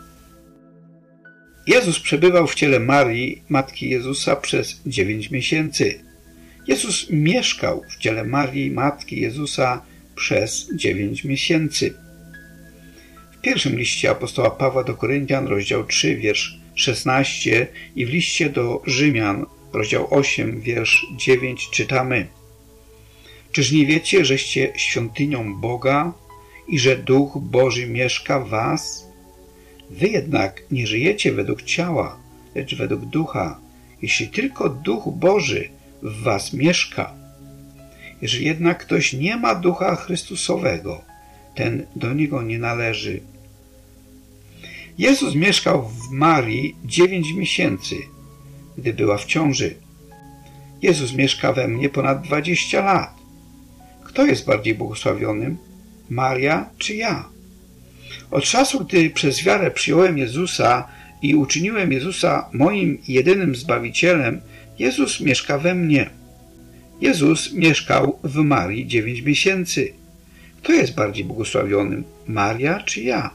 [SPEAKER 3] Jezus przebywał w ciele Marii, Matki Jezusa, przez 9 miesięcy. Jezus mieszkał w ciele Marii, Matki Jezusa, przez 9 miesięcy. W pierwszym liście apostoła Pawła do Koryntian, rozdział 3, wiersz 16 i w liście do Rzymian, rozdział 8, wiersz 9 czytamy: Czyż nie wiecie, żeście świątynią Boga i że Duch Boży mieszka w was? Wy jednak nie żyjecie według ciała, lecz według Ducha, jeśli tylko Duch Boży w was mieszka. Jeżeli jednak ktoś nie ma Ducha Chrystusowego, ten do niego nie należy. Jezus mieszkał w Marii 9 miesięcy, gdy była w ciąży. Jezus mieszka we mnie ponad 20 lat. Kto jest bardziej błogosławionym? Maria czy ja? Od czasu, gdy przez wiarę przyjąłem Jezusa i uczyniłem Jezusa moim jedynym Zbawicielem, Jezus mieszka we mnie. Jezus mieszkał w Marii 9 miesięcy. Kto jest bardziej błogosławionym? Maria czy ja?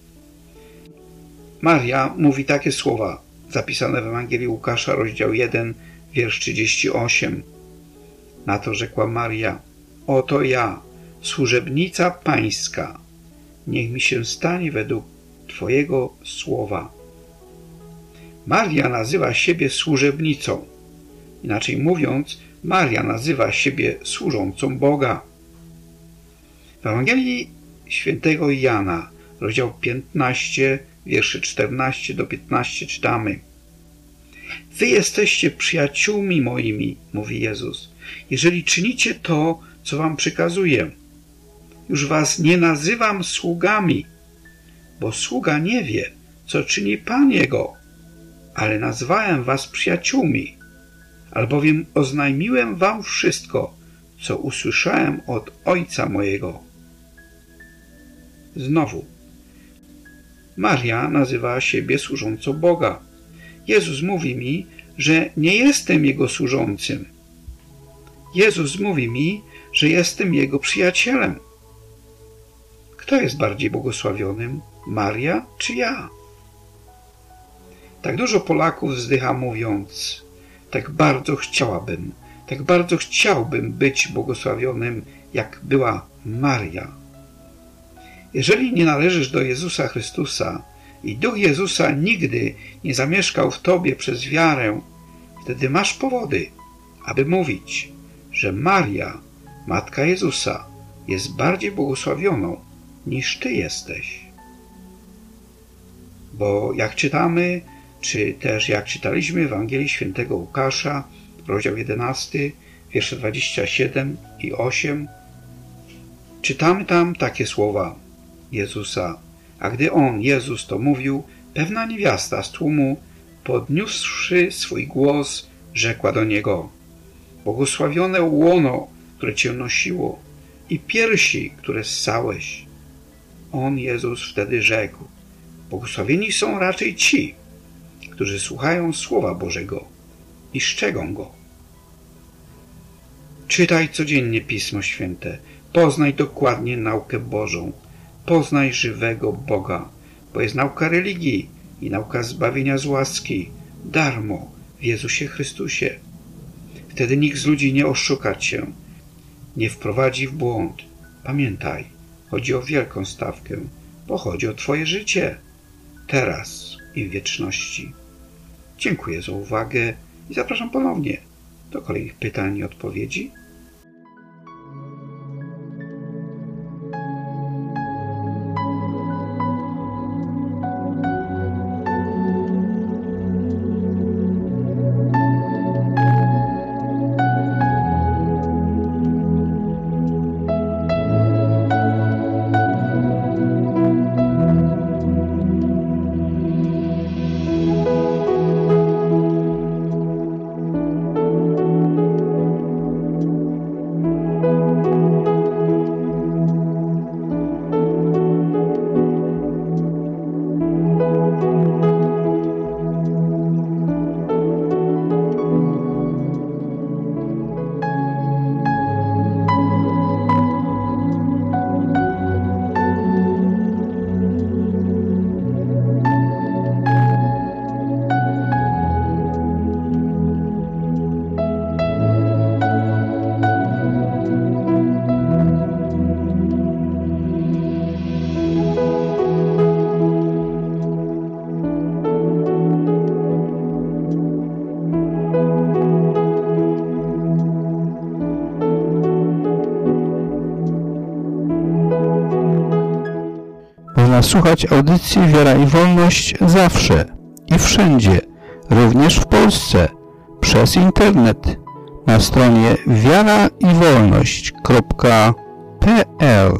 [SPEAKER 3] Maria mówi takie słowa zapisane w Ewangelii Łukasza, rozdział 1, wiersz 38. Na to rzekła Maria: Oto ja, służebnica Pańska, niech mi się stanie według Twojego słowa. Maria nazywa siebie służebnicą. Inaczej mówiąc, Maria nazywa siebie służącą Boga. W Ewangelii świętego Jana, rozdział 15, wiersze 14 do 15 czytamy: Wy jesteście przyjaciółmi moimi, mówi Jezus, jeżeli czynicie to, co wam przykazuję. Już was nie nazywam sługami, bo sługa nie wie, co czyni Pan jego, ale nazwałem was przyjaciółmi, albowiem oznajmiłem wam wszystko, co usłyszałem od Ojca mojego. Znowu, Maria nazywa siebie służącą Boga. Jezus mówi mi, że nie jestem Jego służącym. Jezus mówi mi, że jestem Jego przyjacielem. Kto jest bardziej błogosławionym? Maria czy ja? Tak dużo Polaków wzdycha mówiąc: tak bardzo chciałbym być błogosławionym, jak była Maria. Jeżeli nie należysz do Jezusa Chrystusa i Duch Jezusa nigdy nie zamieszkał w tobie przez wiarę, wtedy masz powody, aby mówić, że Maria, Matka Jezusa, jest bardziej błogosławioną niż ty jesteś. Bo jak czytamy, czy też jak czytaliśmy w Ewangelii świętego Łukasza, rozdział 11, wiersze 27 i 8, czytamy tam takie słowa Jezusa: a gdy on, Jezus, to mówił, pewna niewiasta z tłumu, podniósłszy swój głos, rzekła do niego: błogosławione łono, które cię nosiło, i piersi, które ssałeś. On, Jezus, wtedy rzekł: błogosławieni są raczej ci, którzy słuchają Słowa Bożego i strzegą go. Czytaj codziennie Pismo Święte, poznaj dokładnie naukę Bożą, poznaj żywego Boga, bo jest nauka religii i nauka zbawienia z łaski, darmo w Jezusie Chrystusie. Wtedy nikt z ludzi nie oszuka cię, nie wprowadzi w błąd. Pamiętaj, chodzi o wielką stawkę, bo chodzi o twoje życie, teraz i w wieczności. Dziękuję za uwagę i zapraszam ponownie do kolejnych pytań i odpowiedzi.
[SPEAKER 11] Można słuchać audycji Wiara i Wolność zawsze i wszędzie, również w Polsce, przez internet na stronie wiaraiwolność.pl.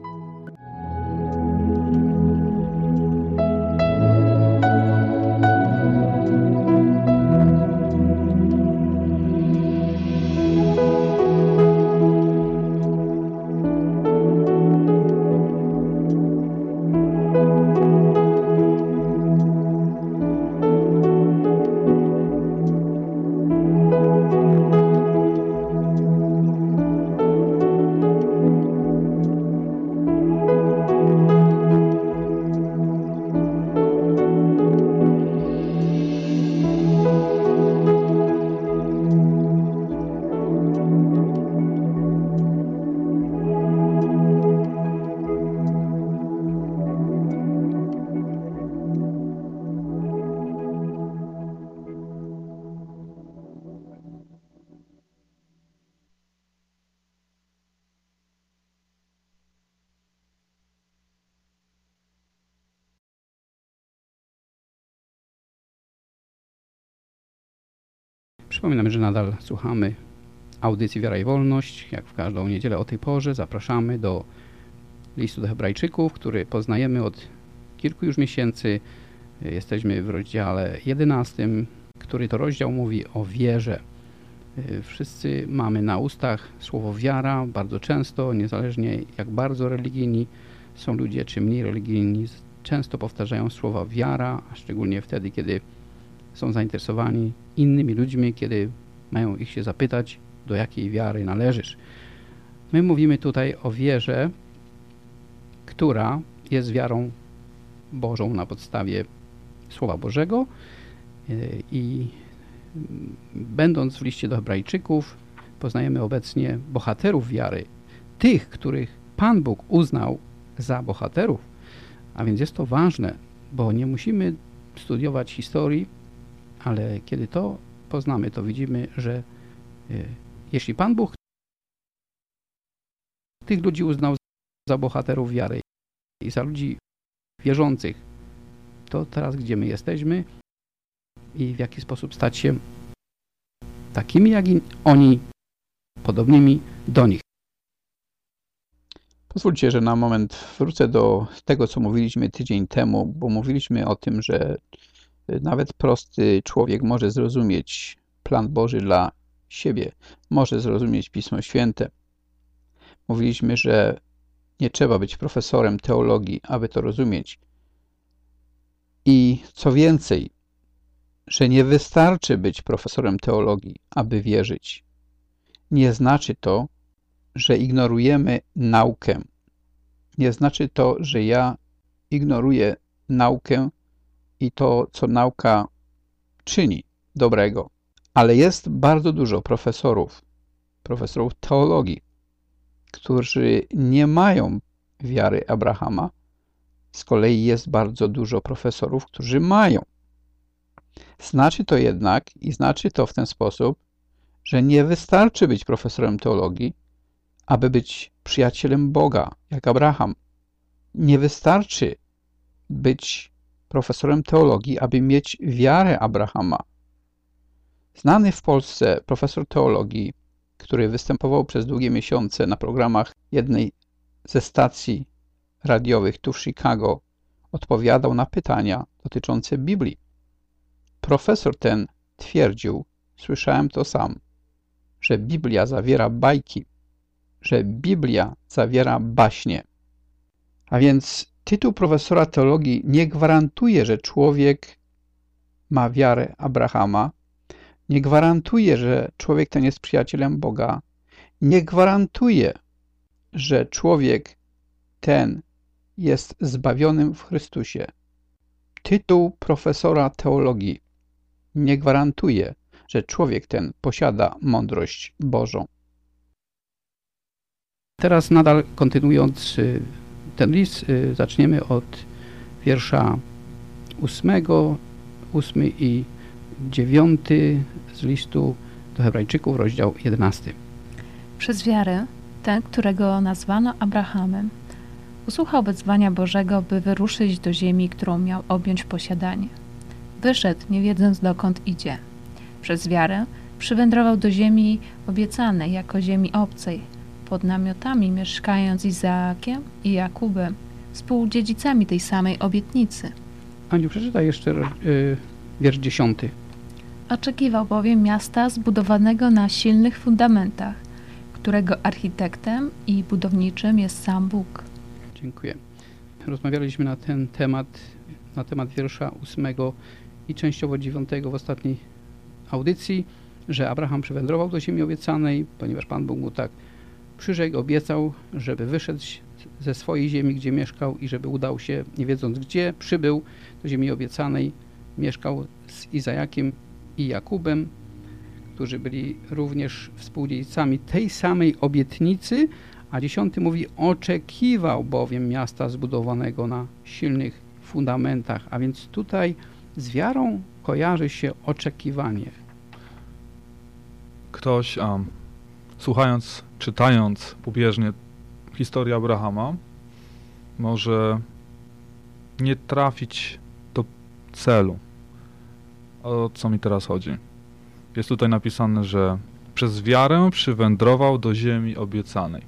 [SPEAKER 3] Przypominam, że nadal słuchamy audycji Wiara i Wolność. Jak w każdą niedzielę o tej porze zapraszamy do listu do Hebrajczyków, który poznajemy od kilku już miesięcy. Jesteśmy w rozdziale 11, który to rozdział mówi o wierze. Wszyscy mamy na ustach słowo wiara bardzo często, niezależnie jak bardzo religijni są ludzie, czy mniej religijni, często powtarzają słowa wiara, a szczególnie wtedy, kiedy są zainteresowani innymi ludźmi, kiedy mają ich się zapytać, do jakiej wiary należysz. My mówimy tutaj o wierze, która jest wiarą Bożą na podstawie Słowa Bożego i będąc w liście do Hebrajczyków poznajemy obecnie bohaterów wiary, tych, których Pan Bóg uznał za bohaterów, a więc jest to ważne, bo nie musimy studiować historii, ale kiedy to poznamy, to widzimy, że jeśli Pan Bóg tych ludzi uznał za bohaterów wiary i za ludzi wierzących, to teraz gdzie my jesteśmy i w jaki sposób stać się takimi jak i oni, podobnymi do nich.
[SPEAKER 11] Pozwólcie, że na moment wrócę do tego, co mówiliśmy tydzień temu, bo mówiliśmy o tym, że nawet prosty człowiek może zrozumieć plan Boży dla siebie, może zrozumieć Pismo Święte. Mówiliśmy, że nie trzeba być profesorem teologii, aby to rozumieć. I co więcej, że nie wystarczy być profesorem teologii, aby wierzyć. Nie znaczy to, że ignorujemy naukę. Nie znaczy to, że ja ignoruję naukę i to, co nauka czyni dobrego. Ale jest bardzo dużo profesorów teologii, którzy nie mają wiary Abrahama. Z kolei jest bardzo dużo profesorów, którzy mają. Znaczy to jednak, i znaczy to w ten sposób, że nie wystarczy być profesorem teologii, aby być przyjacielem Boga, jak Abraham. Nie wystarczy być profesorem teologii, aby mieć wiarę Abrahama. Znany w Polsce profesor teologii, który występował przez długie miesiące na programach jednej ze stacji radiowych tu w Chicago, odpowiadał na pytania dotyczące Biblii. Profesor ten twierdził, słyszałem to sam, że Biblia zawiera bajki, że Biblia zawiera baśnie. A więc tytuł profesora teologii nie gwarantuje, że człowiek ma wiarę Abrahama, nie gwarantuje, że człowiek ten jest przyjacielem Boga, nie gwarantuje, że człowiek ten jest zbawionym w Chrystusie. Tytuł profesora teologii nie gwarantuje, że człowiek ten posiada mądrość Bożą.
[SPEAKER 3] Teraz nadal kontynuując ten list, zaczniemy od wiersza 8 i 9 z listu do Hebrajczyków, rozdział 11.
[SPEAKER 15] Przez wiarę ten, którego nazwano Abrahamem, usłuchał wezwania Bożego, by wyruszyć do ziemi, którą miał objąć w posiadanie. Wyszedł, nie wiedząc dokąd idzie. Przez wiarę przywędrował do ziemi obiecanej jako ziemi obcej, pod namiotami mieszkając z Izaakiem i Jakubem, współdziedzicami tej samej obietnicy.
[SPEAKER 11] Aniu, przeczytaj jeszcze wiersz 10.
[SPEAKER 15] Oczekiwał bowiem miasta zbudowanego na silnych fundamentach, którego architektem i budowniczym jest sam Bóg.
[SPEAKER 11] Dziękuję. Rozmawialiśmy na ten temat, na temat wiersza 8 i częściowo 9 w ostatniej audycji, że Abraham przywędrował do ziemi obiecanej, ponieważ Pan Bóg mu tak przyrzekł, obiecał, żeby wyszedł ze swojej ziemi, gdzie mieszkał i żeby udał się, nie wiedząc gdzie, przybył do ziemi obiecanej, mieszkał z Izajakiem i Jakubem, którzy byli również współdziedzicami tej samej obietnicy, a 10 mówi, oczekiwał bowiem miasta zbudowanego na silnych fundamentach, a więc tutaj z wiarą kojarzy się oczekiwanie.
[SPEAKER 16] Ktoś, słuchając, czytając pobieżnie historię Abrahama, może nie trafić do celu, o co mi teraz chodzi. Jest tutaj napisane, że przez wiarę przywędrował do ziemi obiecanej.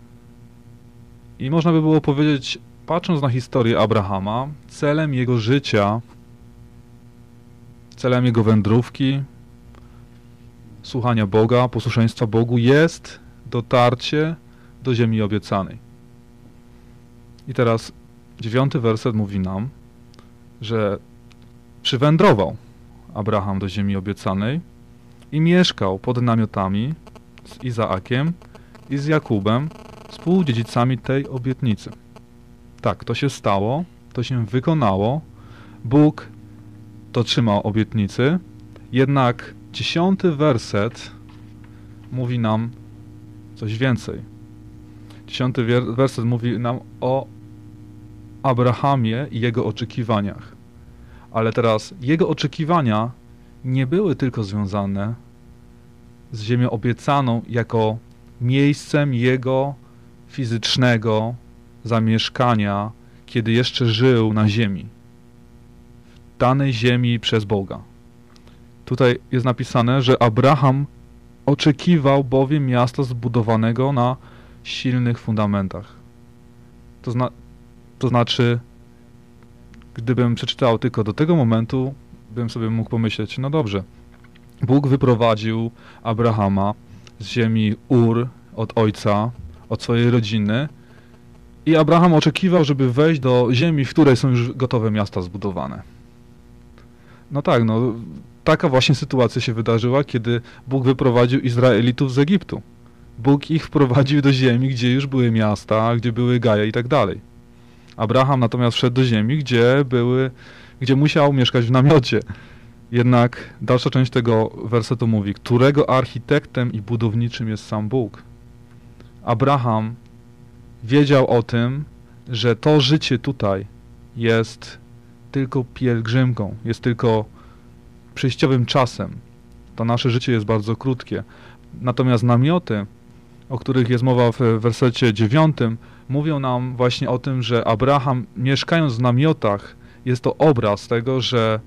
[SPEAKER 16] I można by było powiedzieć, patrząc na historię Abrahama, celem jego życia, celem jego wędrówki, słuchania Boga, posłuszeństwa Bogu jest dotarcie do ziemi obiecanej. I teraz 9 werset mówi nam, że przywędrował Abraham do ziemi obiecanej i mieszkał pod namiotami z Izaakiem i z Jakubem, współdziedzicami tej obietnicy. Tak, to się stało, to się wykonało. Bóg dotrzymał obietnicy, jednak 10 werset mówi nam coś więcej. 10 werset mówi nam o Abrahamie i jego oczekiwaniach. Ale teraz jego oczekiwania nie były tylko związane z ziemią obiecaną jako miejscem jego fizycznego zamieszkania, kiedy jeszcze żył na ziemi, w danej ziemi przez Boga. Tutaj jest napisane, że Abraham oczekiwał bowiem miasta zbudowanego na silnych fundamentach. To znaczy, gdybym przeczytał tylko do tego momentu, bym sobie mógł pomyśleć, no dobrze, Bóg wyprowadził Abrahama z ziemi Ur od ojca, od swojej rodziny i Abraham oczekiwał, żeby wejść do ziemi, w której są już gotowe miasta zbudowane. No tak, no taka właśnie sytuacja się wydarzyła, kiedy Bóg wyprowadził Izraelitów z Egiptu. Bóg ich wprowadził do ziemi, gdzie już były miasta, gdzie były gaje i tak dalej. Abraham natomiast wszedł do ziemi, gdzie musiał mieszkać w namiocie. Jednak dalsza część tego wersetu mówi, którego architektem i budowniczym jest sam Bóg. Abraham wiedział o tym, że to życie tutaj jest tylko pielgrzymką, jest tylko przejściowym czasem. To nasze życie jest bardzo krótkie. Natomiast namioty, o których jest mowa w wersecie 9, mówią nam właśnie o tym, że Abraham, mieszkając w namiotach, jest to obraz tego, że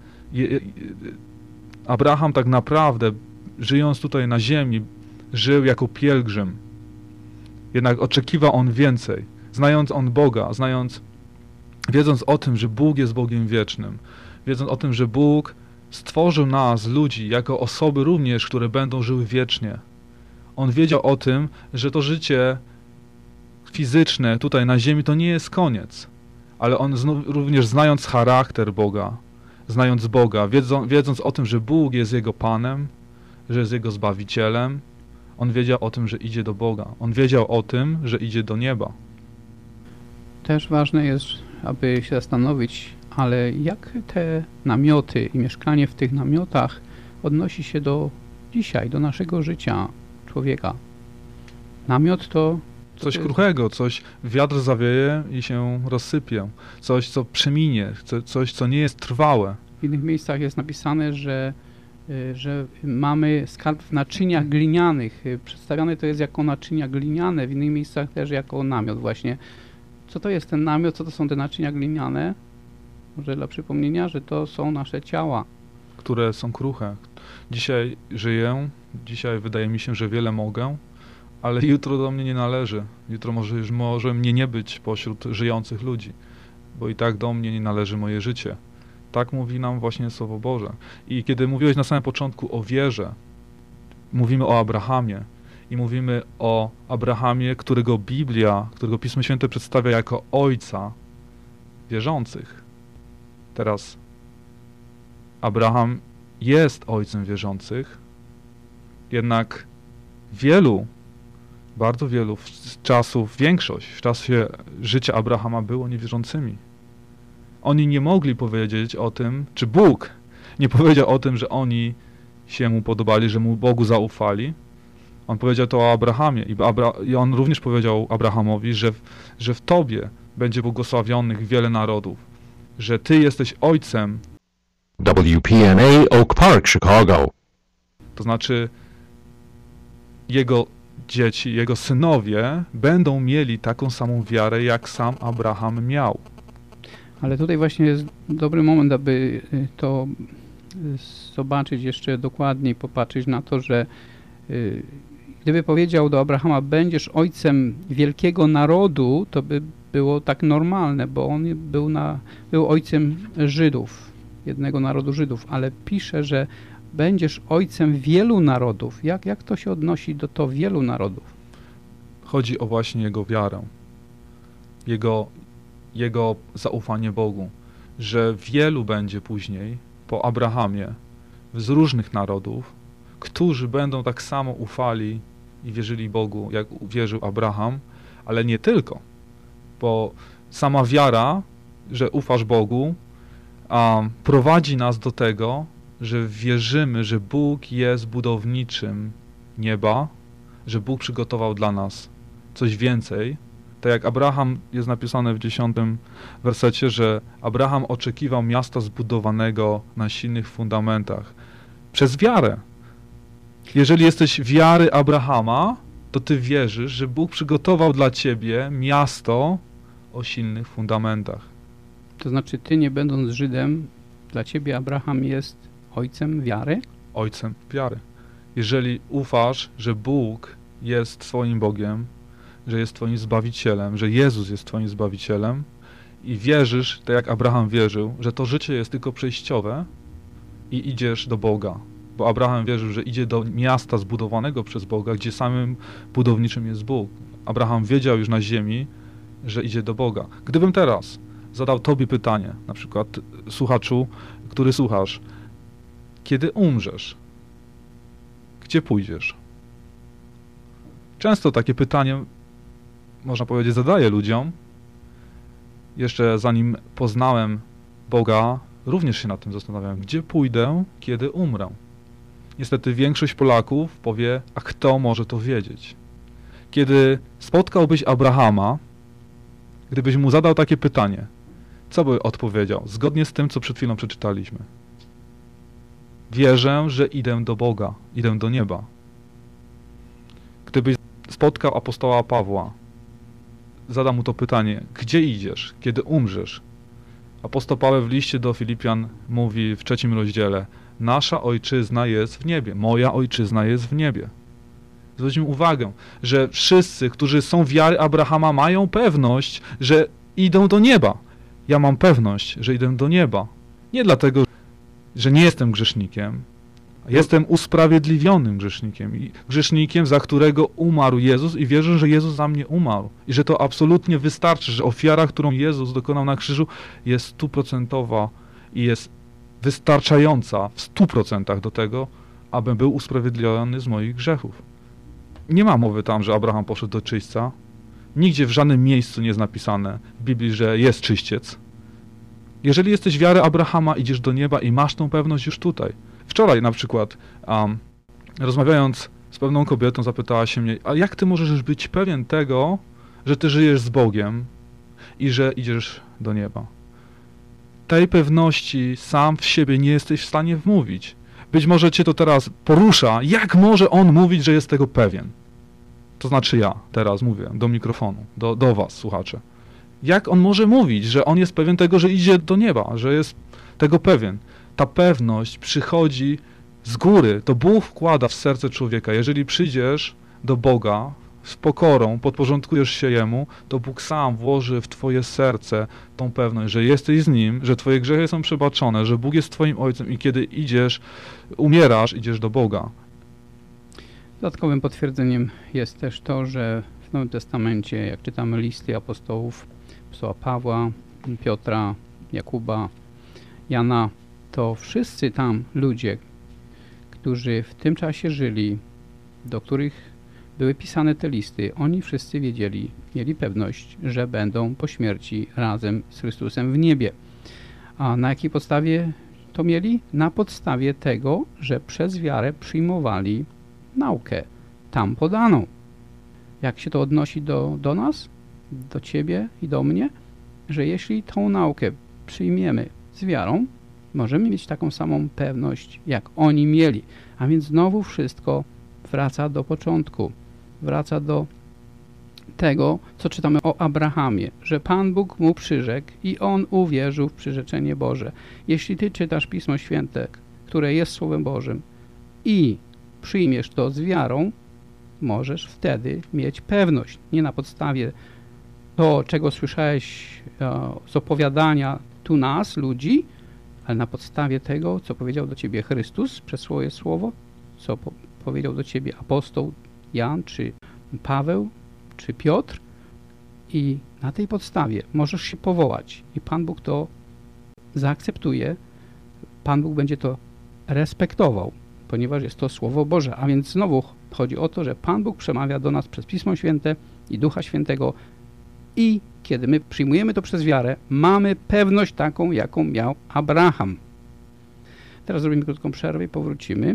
[SPEAKER 16] Abraham tak naprawdę, żyjąc tutaj na ziemi, żył jako pielgrzym. Jednak oczekiwał on więcej. Znając on Boga, wiedząc o tym, że Bóg jest Bogiem wiecznym, wiedząc o tym, że Bóg stworzył nas, ludzi, jako osoby również, które będą żyły wiecznie. On wiedział o tym, że to życie fizyczne tutaj na ziemi to nie jest koniec. Ale on również znając charakter Boga, znając Boga, wiedząc o tym, że Bóg jest Jego Panem, że jest Jego Zbawicielem, on wiedział o tym, że idzie do Boga. On wiedział o tym, że idzie do nieba.
[SPEAKER 11] Też ważne jest, aby się zastanowić, ale jak te namioty i mieszkanie w tych namiotach odnosi się do dzisiaj, do naszego życia człowieka. Namiot to
[SPEAKER 16] coś kruchego, coś wiatr zawieje i się rozsypie. Coś, co przeminie, coś, co nie jest trwałe.
[SPEAKER 11] W innych miejscach jest napisane, że mamy skarb w naczyniach glinianych. Przedstawiane to jest jako naczynia gliniane, w innych miejscach też jako namiot właśnie. Co to jest ten namiot? Co to są te naczynia gliniane? Może dla przypomnienia, że to są nasze ciała.
[SPEAKER 16] Które są kruche. Dzisiaj żyję, dzisiaj wydaje mi się, że wiele mogę, ale jutro do mnie nie należy. Jutro może mnie nie być pośród żyjących ludzi, bo i tak do mnie nie należy moje życie. Tak mówi nam właśnie Słowo Boże. I kiedy mówiłeś na samym początku o wierze, mówimy o Abrahamie i mówimy o Abrahamie, którego Pismo Święte przedstawia jako ojca wierzących. Teraz Abraham jest ojcem wierzących, jednak bardzo wielu większość w czasie życia Abrahama było niewierzącymi. Oni nie mogli powiedzieć o tym, czy Bóg nie powiedział o tym, że oni się mu podobali, że mu Bogu zaufali. On powiedział to o Abrahamie i on również powiedział Abrahamowi, że w tobie będzie błogosławionych wiele narodów, że ty jesteś ojcem.
[SPEAKER 9] WPNA Oak Park, Chicago.
[SPEAKER 16] To znaczy jego dzieci, jego synowie będą mieli taką samą wiarę, jak sam Abraham miał.
[SPEAKER 11] Ale tutaj właśnie jest dobry moment, aby to zobaczyć jeszcze dokładniej, popatrzeć na to, że gdyby powiedział do Abrahama, będziesz ojcem wielkiego narodu, to by było tak normalne, bo on był ojcem Żydów, jednego narodu Żydów, ale pisze, że będziesz ojcem wielu narodów. Jak to się odnosi do to wielu narodów?
[SPEAKER 16] Chodzi o właśnie jego wiarę, jego zaufanie Bogu, że wielu będzie później po Abrahamie z różnych narodów, którzy będą tak samo ufali i wierzyli Bogu, jak wierzył Abraham, ale nie tylko, bo sama wiara, że ufasz Bogu, prowadzi nas do tego, że wierzymy, że Bóg jest budowniczym nieba, że Bóg przygotował dla nas coś więcej. Tak jak Abraham, jest napisane w 10 wersecie, że Abraham oczekiwał miasta zbudowanego na silnych fundamentach. Przez wiarę. Jeżeli jesteś wiary Abrahama, to ty wierzysz, że Bóg przygotował dla ciebie miasto o silnych fundamentach.
[SPEAKER 11] To znaczy ty, nie będąc Żydem, dla ciebie Abraham jest ojcem wiary?
[SPEAKER 16] Ojcem wiary. Jeżeli ufasz, że Bóg jest twoim Bogiem, że jest twoim Zbawicielem, że Jezus jest twoim Zbawicielem i wierzysz, tak jak Abraham wierzył, że to życie jest tylko przejściowe i idziesz do Boga. Bo Abraham wierzył, że idzie do miasta zbudowanego przez Boga, gdzie samym budowniczym jest Bóg. Abraham wiedział już na ziemi, że idzie do Boga. Gdybym teraz zadał tobie pytanie, na przykład słuchaczu, który słuchasz, kiedy umrzesz, gdzie pójdziesz? Często takie pytanie, można powiedzieć, zadaję ludziom. Jeszcze zanim poznałem Boga, również się nad tym zastanawiałem, gdzie pójdę, kiedy umrę. Niestety większość Polaków powie, a kto może to wiedzieć? Kiedy spotkałbyś Abrahama, gdybyś mu zadał takie pytanie, co by odpowiedział? Zgodnie z tym, co przed chwilą przeczytaliśmy. Wierzę, że idę do Boga, idę do nieba. Gdybyś spotkał apostoła Pawła, zadał mu to pytanie, gdzie idziesz, kiedy umrzesz? Apostoł Paweł w liście do Filipian mówi w 3 rozdziale, nasza ojczyzna jest w niebie, moja ojczyzna jest w niebie. Zwróćmy uwagę, że wszyscy, którzy są wiary Abrahama, mają pewność, że idą do nieba. Ja mam pewność, że idę do nieba. Nie dlatego, że nie jestem grzesznikiem. Jestem usprawiedliwionym grzesznikiem. I grzesznikiem, za którego umarł Jezus i wierzę, że Jezus za mnie umarł. I że to absolutnie wystarczy, że ofiara, którą Jezus dokonał na krzyżu, jest 100% i jest wystarczająca w 100% do tego, abym był usprawiedliwiony z moich grzechów. Nie ma mowy tam, że Abraham poszedł do czyśćca. Nigdzie w żadnym miejscu nie jest napisane w Biblii, że jest czyściec. Jeżeli jesteś wiary Abrahama, idziesz do nieba i masz tą pewność już tutaj. Wczoraj na przykład, rozmawiając z pewną kobietą, zapytała się mnie, a jak ty możesz być pewien tego, że ty żyjesz z Bogiem i że idziesz do nieba? Tej pewności sam w siebie nie jesteś w stanie wmówić. Być może cię to teraz porusza. Jak może on mówić, że jest tego pewien? To znaczy ja teraz mówię do mikrofonu, do was, słuchacze. Jak on może mówić, że on jest pewien tego, że idzie do nieba, że jest tego pewien? Ta pewność przychodzi z góry. To Bóg wkłada w serce człowieka. Jeżeli przyjdziesz do Boga z pokorą, podporządkujesz się Jemu, to Bóg sam włoży w twoje serce tą pewność, że jesteś z Nim, że twoje grzechy są przebaczone, że Bóg jest twoim Ojcem i kiedy umierasz, idziesz do Boga.
[SPEAKER 11] Dodatkowym potwierdzeniem jest też to, że w Nowym Testamencie, jak czytamy listy apostołów, apostoła Pawła, Piotra, Jakuba, Jana, to wszyscy tam ludzie, którzy w tym czasie żyli, do których były pisane te listy, oni wszyscy wiedzieli, mieli pewność, że będą po śmierci razem z Chrystusem w niebie. A na jakiej podstawie to mieli? Na podstawie tego, że przez wiarę przyjmowali naukę tam podaną. Jak się to odnosi do nas, do ciebie i do mnie? Że jeśli tą naukę przyjmiemy z wiarą, możemy mieć taką samą pewność, jak oni mieli. A więc znowu wszystko wraca do początku. Wraca do tego, co czytamy o Abrahamie, że Pan Bóg mu przyrzekł i on uwierzył w przyrzeczenie Boże. Jeśli ty czytasz Pismo Święte, które jest Słowem Bożym i przyjmiesz to z wiarą, możesz wtedy mieć pewność. Nie na podstawie to, czego słyszałeś z opowiadania tu nas, ludzi, ale na podstawie tego, co powiedział do ciebie Chrystus przez swoje słowo, co powiedział do ciebie apostoł Jan, czy Paweł, czy Piotr, i na tej podstawie możesz się powołać i Pan Bóg to zaakceptuje, Pan Bóg będzie to respektował, ponieważ jest to Słowo Boże. A więc znowu chodzi o to, że Pan Bóg przemawia do nas przez Pismo Święte i Ducha Świętego i kiedy my przyjmujemy to przez wiarę, mamy pewność taką, jaką miał Abraham. Teraz zrobimy krótką przerwę i powrócimy.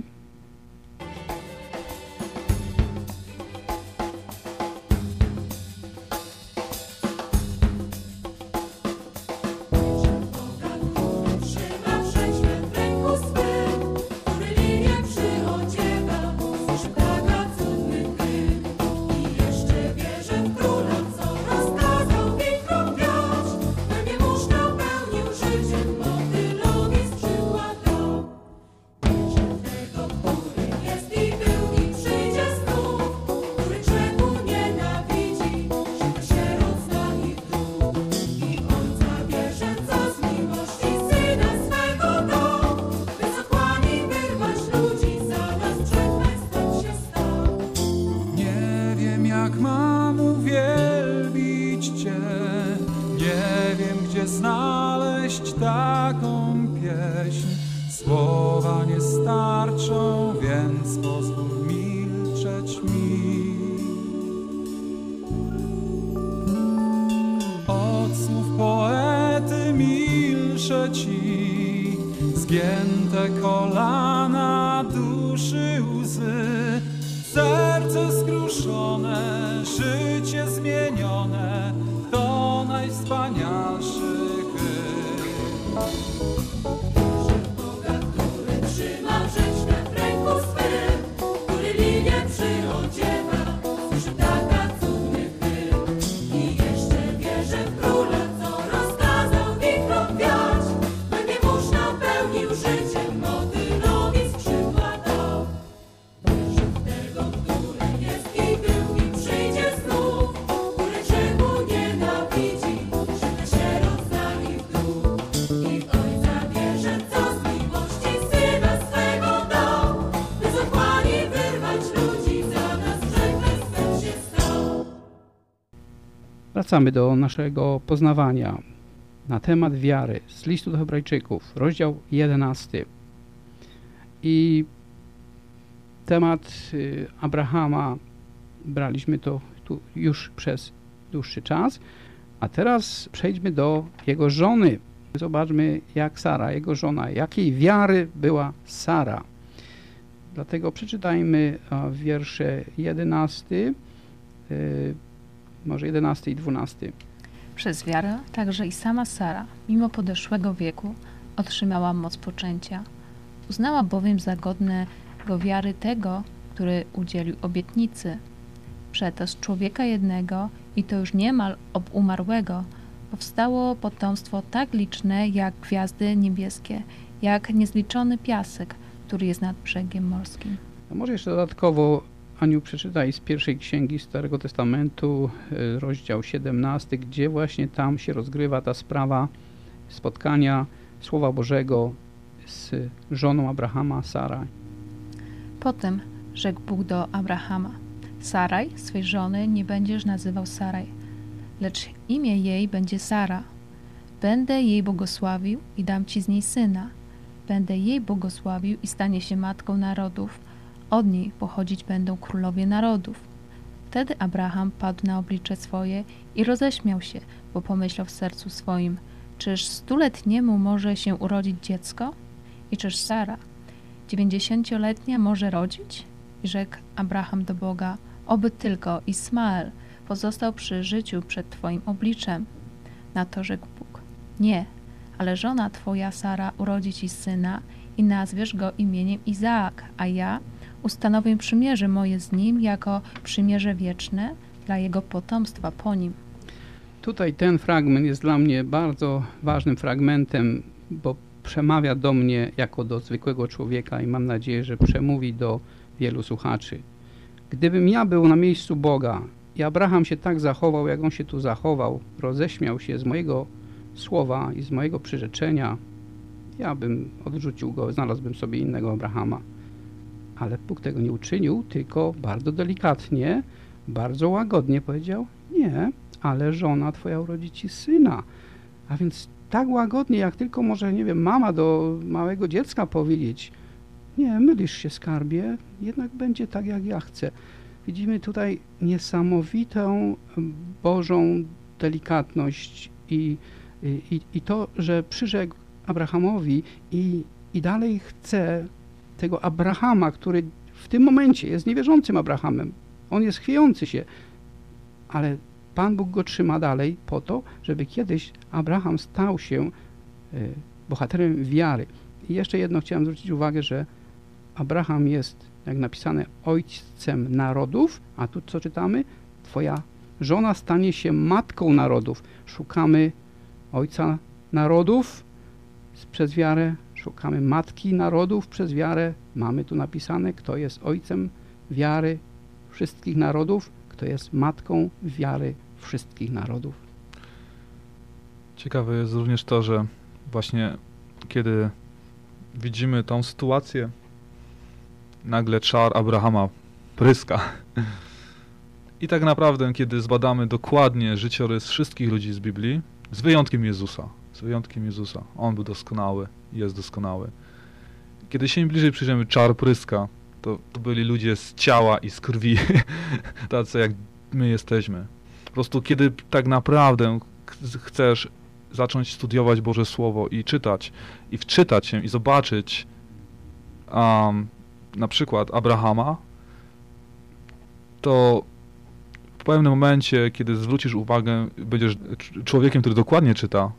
[SPEAKER 8] Zgięte kolana, duszy łzy, serce skruszone, życie zmienione, to najwspanialszy chwyt. Boga, który trzyma rzeźne w ręku swym, który linię przyodziewa, słyszy taka cudny chwyt. I jeszcze wierzę w Króla, co rozkazał wichrom wiać, by nie mórz napełnił życiem, motylowi skrzydła dał. Wierzę w tego, który jest i był i przyjdzie znów, który grzechu nienawidzi, żywne się rozda i w dół. I w Ojca wierzę, co z miłości Syna swego dał, by z otchłani wyrwać ludzi, za nas grzechem swym się stał.
[SPEAKER 11] Wracamy do naszego poznawania na temat wiary z listu do Hebrajczyków, rozdział 11. I temat Abrahama braliśmy to tu już przez dłuższy czas, a teraz przejdźmy do jego żony. Zobaczmy, jak Sara, jego żona, jakiej wiary była Sara. Dlatego przeczytajmy wiersze 11, może 11 i 12.
[SPEAKER 15] Przez wiarę także i sama Sara, mimo podeszłego wieku, otrzymała moc poczęcia. Uznała bowiem za godnego wiary tego, który udzielił obietnicy. Przeto z człowieka jednego, i to już niemal obumarłego, Powstało potomstwo tak liczne jak gwiazdy niebieskie, jak niezliczony piasek, który jest nad brzegiem morskim.
[SPEAKER 11] A może jeszcze dodatkowo, Aniu, przeczytaj z pierwszej księgi Starego Testamentu, rozdział 17, gdzie właśnie tam się rozgrywa ta sprawa spotkania Słowa Bożego z żoną Abrahama, Saraj.
[SPEAKER 15] Potem rzekł Bóg do Abrahama: Saraj, swej żony, nie będziesz nazywał Saraj, lecz imię jej będzie Sara. Będę jej błogosławił i dam ci z niej syna. Będę jej błogosławił i stanie się matką narodów. Od niej pochodzić będą królowie narodów. Wtedy Abraham padł na oblicze swoje i roześmiał się, bo pomyślał w sercu swoim: czyż 100-letniemu może się urodzić dziecko? I czyż Sara, 90-letnia, może rodzić? I rzekł Abraham do Boga: oby tylko Ismael pozostał przy życiu przed Twoim obliczem. Na to rzekł Bóg: nie, ale żona Twoja Sara urodzi Ci syna i nazwiesz go imieniem Izaak, a ja ustanowię przymierze moje z nim jako przymierze wieczne dla jego potomstwa po nim.
[SPEAKER 11] Tutaj ten fragment jest dla mnie bardzo ważnym fragmentem, bo przemawia do mnie jako do zwykłego człowieka i mam nadzieję, że przemówi do wielu słuchaczy. Gdybym ja był na miejscu Boga i Abraham się tak zachował, jak on się tu zachował, roześmiał się z mojego słowa i z mojego przyrzeczenia, ja bym odrzucił go, znalazłbym sobie innego Abrahama. Ale Bóg tego nie uczynił, tylko bardzo delikatnie, bardzo łagodnie powiedział: nie, ale żona Twoja urodzi Ci syna. A więc tak łagodnie, jak tylko może, nie wiem, mama do małego dziecka powiedzieć: nie, mylisz się, skarbie, jednak będzie tak, jak ja chcę. Widzimy tutaj niesamowitą Bożą delikatność i to, że przyrzekł Abrahamowi i dalej chce tego Abrahama, który w tym momencie jest niewierzącym Abrahamem. On jest chwiejący się, ale Pan Bóg go trzyma dalej po to, żeby kiedyś Abraham stał się bohaterem wiary. I jeszcze jedno chciałem zwrócić uwagę, że Abraham jest, jak napisane, ojcem narodów, a tu co czytamy? Twoja żona stanie się matką narodów. Szukamy ojca narodów przez wiarę, szukamy matki narodów przez wiarę. Mamy tu napisane, kto jest ojcem wiary wszystkich narodów, kto jest matką wiary wszystkich narodów.
[SPEAKER 16] Ciekawe jest również to, że właśnie kiedy widzimy tą sytuację, nagle czar Abrahama pryska. I tak naprawdę, kiedy zbadamy dokładnie życiorys wszystkich ludzi z Biblii, z wyjątkiem Jezusa, on był doskonały, jest doskonały. Kiedy się im bliżej przyjrzymy, czar pryska, to byli ludzie z ciała i z krwi, tacy jak my jesteśmy. Po prostu kiedy tak naprawdę chcesz zacząć studiować Boże Słowo i czytać, i wczytać się, i zobaczyć na przykład Abrahama, to w pewnym momencie, kiedy zwrócisz uwagę, będziesz człowiekiem, który dokładnie czyta,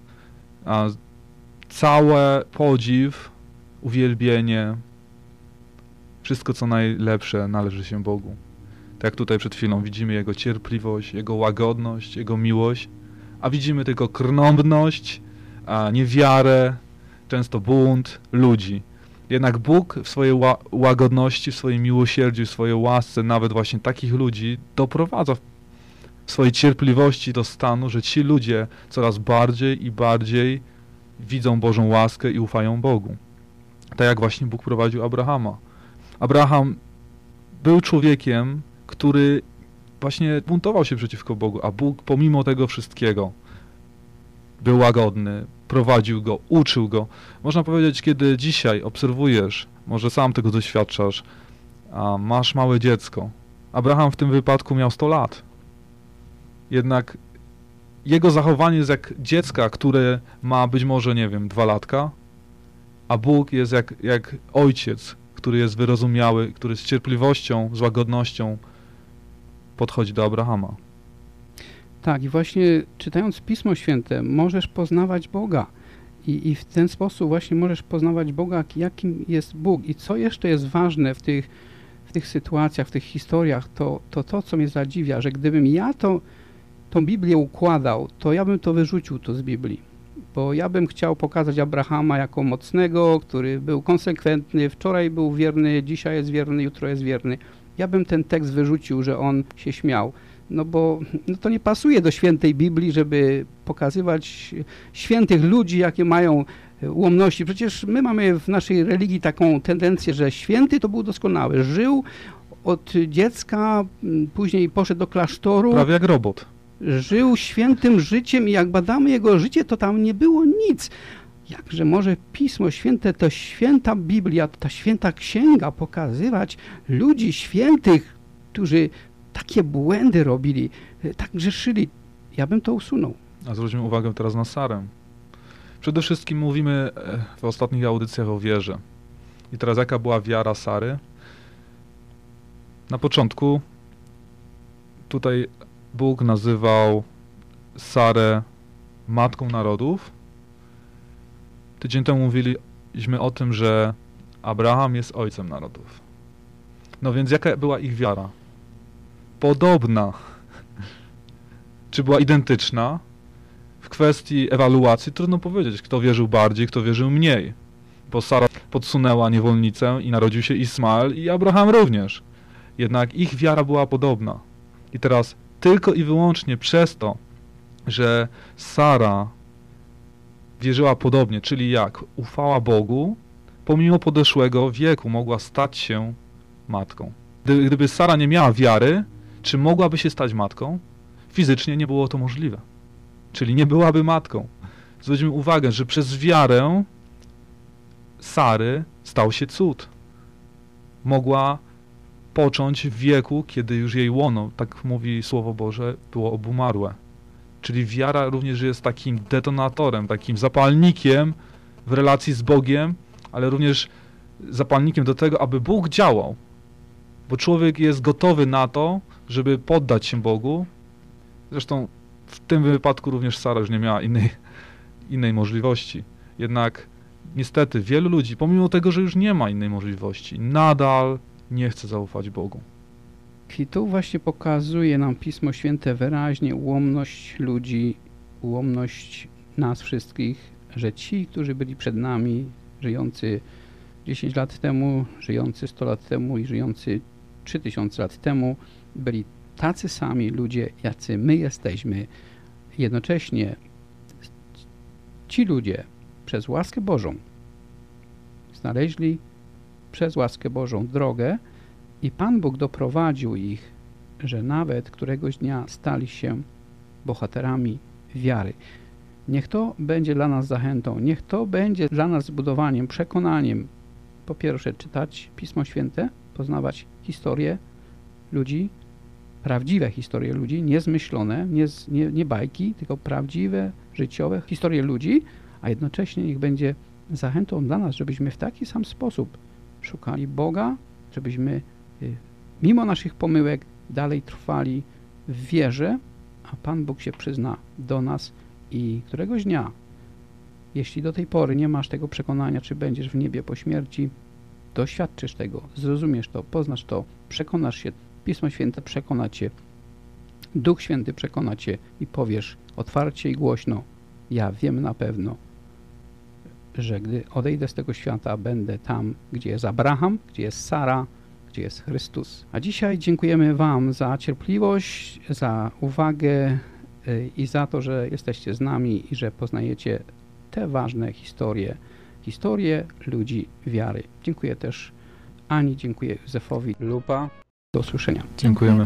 [SPEAKER 16] całe podziw, uwielbienie, wszystko co najlepsze należy się Bogu. Tak jak tutaj przed chwilą widzimy Jego cierpliwość, Jego łagodność, Jego miłość, a widzimy tylko krnąbność, niewiarę, często bunt ludzi. Jednak Bóg w swojej łagodności, w swojej miłosierdziu, w swojej łasce nawet właśnie takich ludzi doprowadza w swojej cierpliwości do stanu, że ci ludzie coraz bardziej i bardziej widzą Bożą łaskę i ufają Bogu. Tak jak właśnie Bóg prowadził Abrahama. Abraham był człowiekiem, który właśnie buntował się przeciwko Bogu, a Bóg pomimo tego wszystkiego był łagodny, prowadził go, uczył go. Można powiedzieć, kiedy dzisiaj obserwujesz, może sam tego doświadczasz, a masz małe dziecko. Abraham w tym wypadku miał 100 lat. Jednak jego zachowanie jest jak dziecka, które ma być może, nie wiem, 2 latka, a Bóg jest jak ojciec, który jest wyrozumiały, który z cierpliwością, z łagodnością podchodzi do Abrahama.
[SPEAKER 11] Tak, i właśnie czytając Pismo Święte możesz poznawać Boga i w ten sposób właśnie możesz poznawać Boga, jakim jest Bóg. I co jeszcze jest ważne w tych sytuacjach, w tych historiach, to co mnie zadziwia, że gdybym ja to tą Biblię układał, to ja bym to wyrzucił z Biblii. Bo ja bym chciał pokazać Abrahama jako mocnego, który był konsekwentny, wczoraj był wierny, dzisiaj jest wierny, jutro jest wierny. Ja bym ten tekst wyrzucił, że on się śmiał. No bo to nie pasuje do świętej Biblii, żeby pokazywać świętych ludzi, jakie mają ułomności. Przecież my mamy w naszej religii taką tendencję, że święty to był doskonały. Żył od dziecka, później poszedł do klasztoru.
[SPEAKER 16] Prawie jak robot.
[SPEAKER 11] Żył świętym życiem i jak badamy jego życie, to tam nie było nic. Jakże może Pismo Święte, to święta Biblia, ta święta księga pokazywać ludzi świętych, którzy takie błędy robili, tak grzeszyli. Ja bym to usunął.
[SPEAKER 16] A zwróćmy uwagę teraz na Sarę. Przede wszystkim mówimy w ostatnich audycjach o wierze. I teraz jaka była wiara Sary? Na początku tutaj Bóg nazywał Sarę matką narodów. Tydzień temu mówiliśmy o tym, że Abraham jest ojcem narodów. No więc jaka była ich wiara? Podobna. Czy była identyczna? W kwestii ewaluacji trudno powiedzieć, kto wierzył bardziej, kto wierzył mniej. Bo Sara podsunęła niewolnicę i narodził się Ismael i Abraham również. Jednak ich wiara była podobna. I teraz tylko i wyłącznie przez to, że Sara wierzyła podobnie, czyli jak? Ufała Bogu, pomimo podeszłego wieku mogła stać się matką. Gdyby Sara nie miała wiary, czy mogłaby się stać matką? Fizycznie nie było to możliwe. Czyli nie byłaby matką. Zwróćmy uwagę, że przez wiarę Sary stał się cud. Mogła począć w wieku, kiedy już jej łono, tak mówi Słowo Boże, było obumarłe. Czyli wiara również jest takim detonatorem, takim zapalnikiem w relacji z Bogiem, ale również zapalnikiem do tego, aby Bóg działał. Bo człowiek jest gotowy na to, żeby poddać się Bogu. Zresztą w tym wypadku również Sara już nie miała innej możliwości. Jednak niestety wielu ludzi, pomimo tego, że już nie ma innej możliwości, nadal nie chce zaufać Bogu.
[SPEAKER 11] I tu właśnie pokazuje nam Pismo Święte wyraźnie ułomność ludzi, ułomność nas wszystkich, że ci, którzy byli przed nami, żyjący 10 lat temu, żyjący 100 lat temu i żyjący 3000 lat temu, byli tacy sami ludzie, jacy my jesteśmy. Jednocześnie ci ludzie przez łaskę Bożą znaleźli przez łaskę Bożą drogę i Pan Bóg doprowadził ich, że nawet któregoś dnia stali się bohaterami wiary. Niech to będzie dla nas zachętą, niech to będzie dla nas zbudowaniem, przekonaniem. Po pierwsze, czytać Pismo Święte, poznawać historię ludzi, prawdziwe historie ludzi, nie zmyślone, nie bajki, tylko prawdziwe, życiowe historie ludzi, a jednocześnie niech będzie zachętą dla nas, żebyśmy w taki sam sposób szukali Boga, żebyśmy mimo naszych pomyłek dalej trwali w wierze, a Pan Bóg się przyzna do nas i któregoś dnia, jeśli do tej pory nie masz tego przekonania, czy będziesz w niebie po śmierci, doświadczysz tego, zrozumiesz to, poznasz to, przekonasz się, Pismo Święte przekona cię, Duch Święty przekona cię i powiesz otwarcie i głośno, ja wiem na pewno, że gdy odejdę z tego świata, będę tam, gdzie jest Abraham, gdzie jest Sara, gdzie jest Chrystus. A dzisiaj dziękujemy Wam za cierpliwość, za uwagę i za to, że jesteście z nami i że poznajecie te ważne historie ludzi wiary. Dziękuję też Ani, dziękuję Józefowi Lupa. Do usłyszenia.
[SPEAKER 16] Dziękujemy.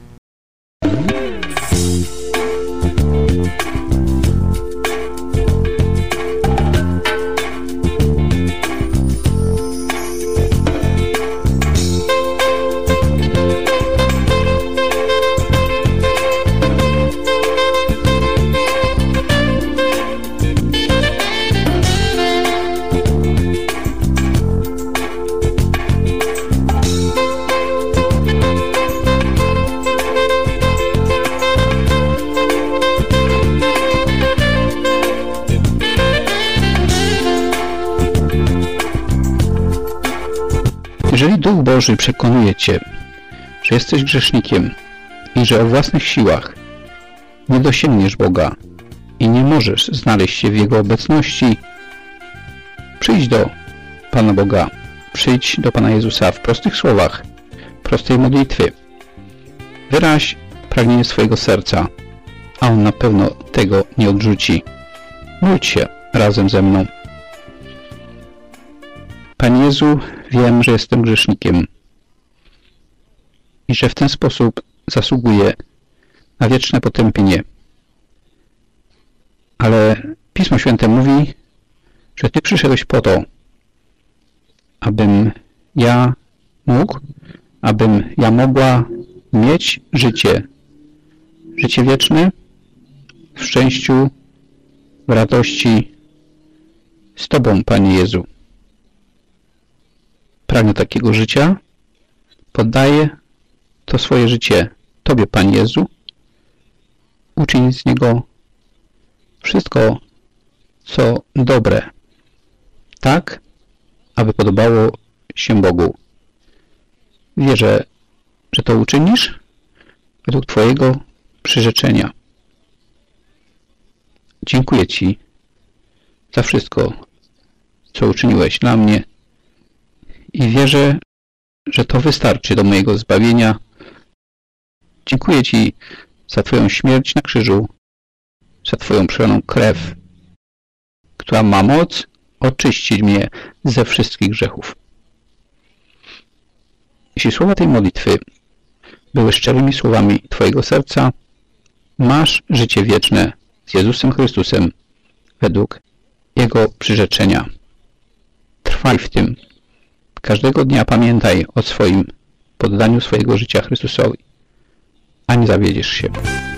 [SPEAKER 11] Jeżeli Duch Boży przekonuje Cię, że jesteś grzesznikiem i że o własnych siłach nie dosięgniesz Boga i nie możesz znaleźć się w Jego obecności, przyjdź do Pana Boga, przyjdź do Pana Jezusa w prostych słowach, prostej modlitwy. Wyraź pragnienie swojego serca, a On na pewno tego nie odrzuci. Módl się razem ze mną. Panie Jezu, wiem, że jestem grzesznikiem i że w ten sposób zasługuję na wieczne potępienie. Ale Pismo Święte mówi, że Ty przyszedłeś po to, abym ja mógł, abym ja mogła mieć życie wieczne w szczęściu, w radości z Tobą, Panie Jezu. Pragnę takiego życia, poddaję to swoje życie Tobie, Panie Jezu. Uczyń z niego wszystko, co dobre, tak, aby podobało się Bogu. Wierzę, że to uczynisz według Twojego przyrzeczenia. Dziękuję Ci za wszystko, co uczyniłeś dla mnie i wierzę, że to wystarczy do mojego zbawienia. Dziękuję Ci za Twoją śmierć na krzyżu, za Twoją przelaną krew, która ma moc oczyścić mnie ze wszystkich grzechów. Jeśli słowa tej modlitwy były szczerymi słowami Twojego serca, masz życie wieczne z Jezusem Chrystusem według Jego przyrzeczenia. Trwaj w tym. Każdego dnia pamiętaj o swoim poddaniu swojego życia Chrystusowi, a nie zawiedziesz się.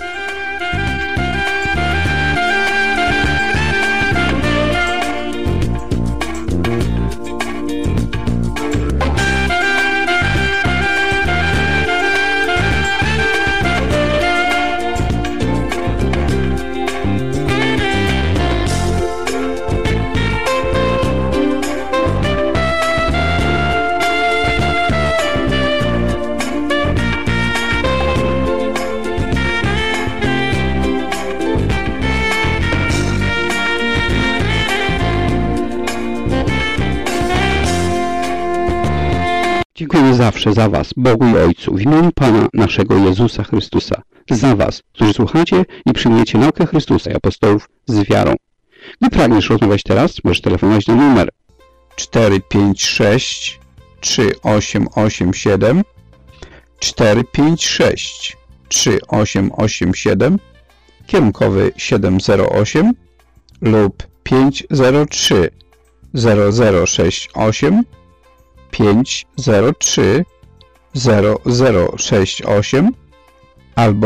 [SPEAKER 11] Dziękujemy zawsze za Was, Bogu i Ojcu, w imieniu Pana naszego Jezusa Chrystusa, za Was, którzy słuchacie i przyjmujecie naukę Chrystusa i apostołów z wiarą. Gdy pragniesz rozmawiać teraz, możesz telefonować na numer 456 3887 456 3887 kierunkowy 708 lub 503 0068 503 0068 albo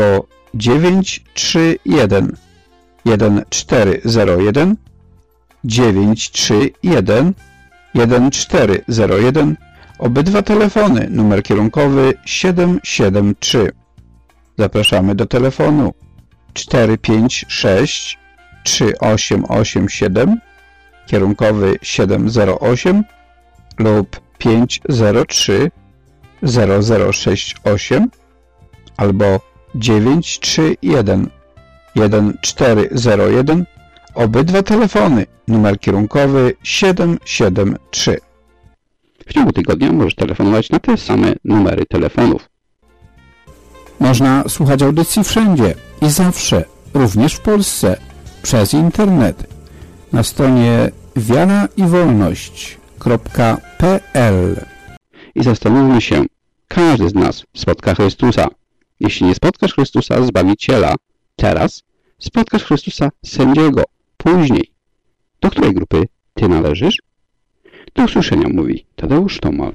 [SPEAKER 11] 931 1401 931 1401. Obydwa telefony, numer kierunkowy 773. Zapraszamy do telefonu 456 3887 kierunkowy 708 lub 503 0068 albo 931 1401. Obydwa telefony, numer kierunkowy 773. W ciągu tygodnia możesz telefonować na te same numery telefonów.
[SPEAKER 17] Można słuchać audycji wszędzie i zawsze, również w Polsce, przez internet. Na stronie wiaraiwolność.pl.
[SPEAKER 11] I zastanówmy się, każdy z nas spotka Chrystusa. Jeśli nie spotkasz Chrystusa, Zbawiciela, teraz spotkasz Chrystusa, Sędziego, później. Do której grupy Ty należysz? Do usłyszenia, mówi Tadeusz Tomal.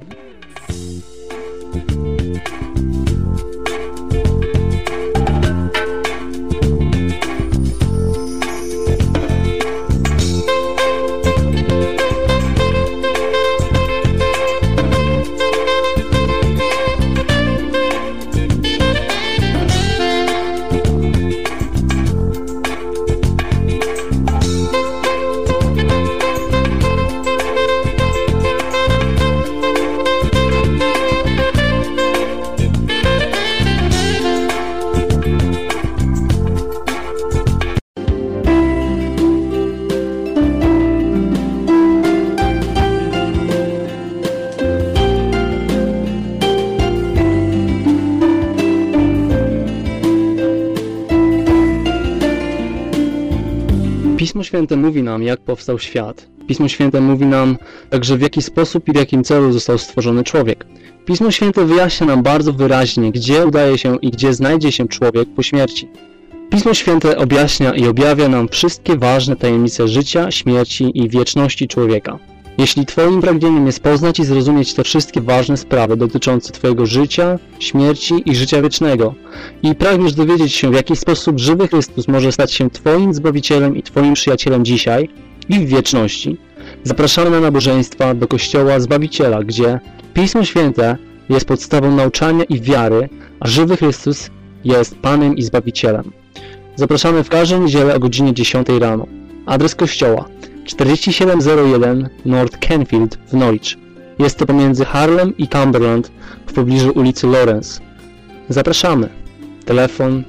[SPEAKER 18] Pismo Święte mówi nam, jak powstał świat. Pismo Święte mówi nam także, w jaki sposób i w jakim celu został stworzony człowiek. Pismo Święte wyjaśnia nam bardzo wyraźnie, gdzie udaje się i gdzie znajdzie się człowiek po śmierci. Pismo Święte objaśnia i objawia nam wszystkie ważne tajemnice życia, śmierci i wieczności człowieka. Jeśli Twoim pragnieniem jest poznać i zrozumieć te wszystkie ważne sprawy dotyczące Twojego życia, śmierci i życia wiecznego i pragniesz dowiedzieć się, w jaki sposób żywy Chrystus może stać się Twoim Zbawicielem i Twoim przyjacielem dzisiaj i w wieczności, zapraszamy na nabożeństwa do Kościoła Zbawiciela, gdzie Pismo Święte jest podstawą nauczania i wiary, a żywy Chrystus jest Panem i Zbawicielem. Zapraszamy w każdą niedzielę o godzinie 10 rano. Adres kościoła 4701 North Canfield w Norwich. Jest to pomiędzy Harlem i Cumberland w pobliżu ulicy Lawrence. Zapraszamy. Telefon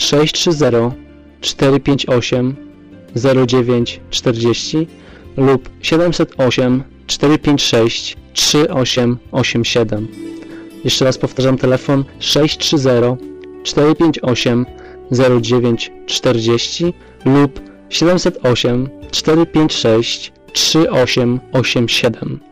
[SPEAKER 18] 630-458-0940 lub 708-456-3887. Jeszcze raz powtarzam, telefon 630-458-0940 lub 708 456 3887.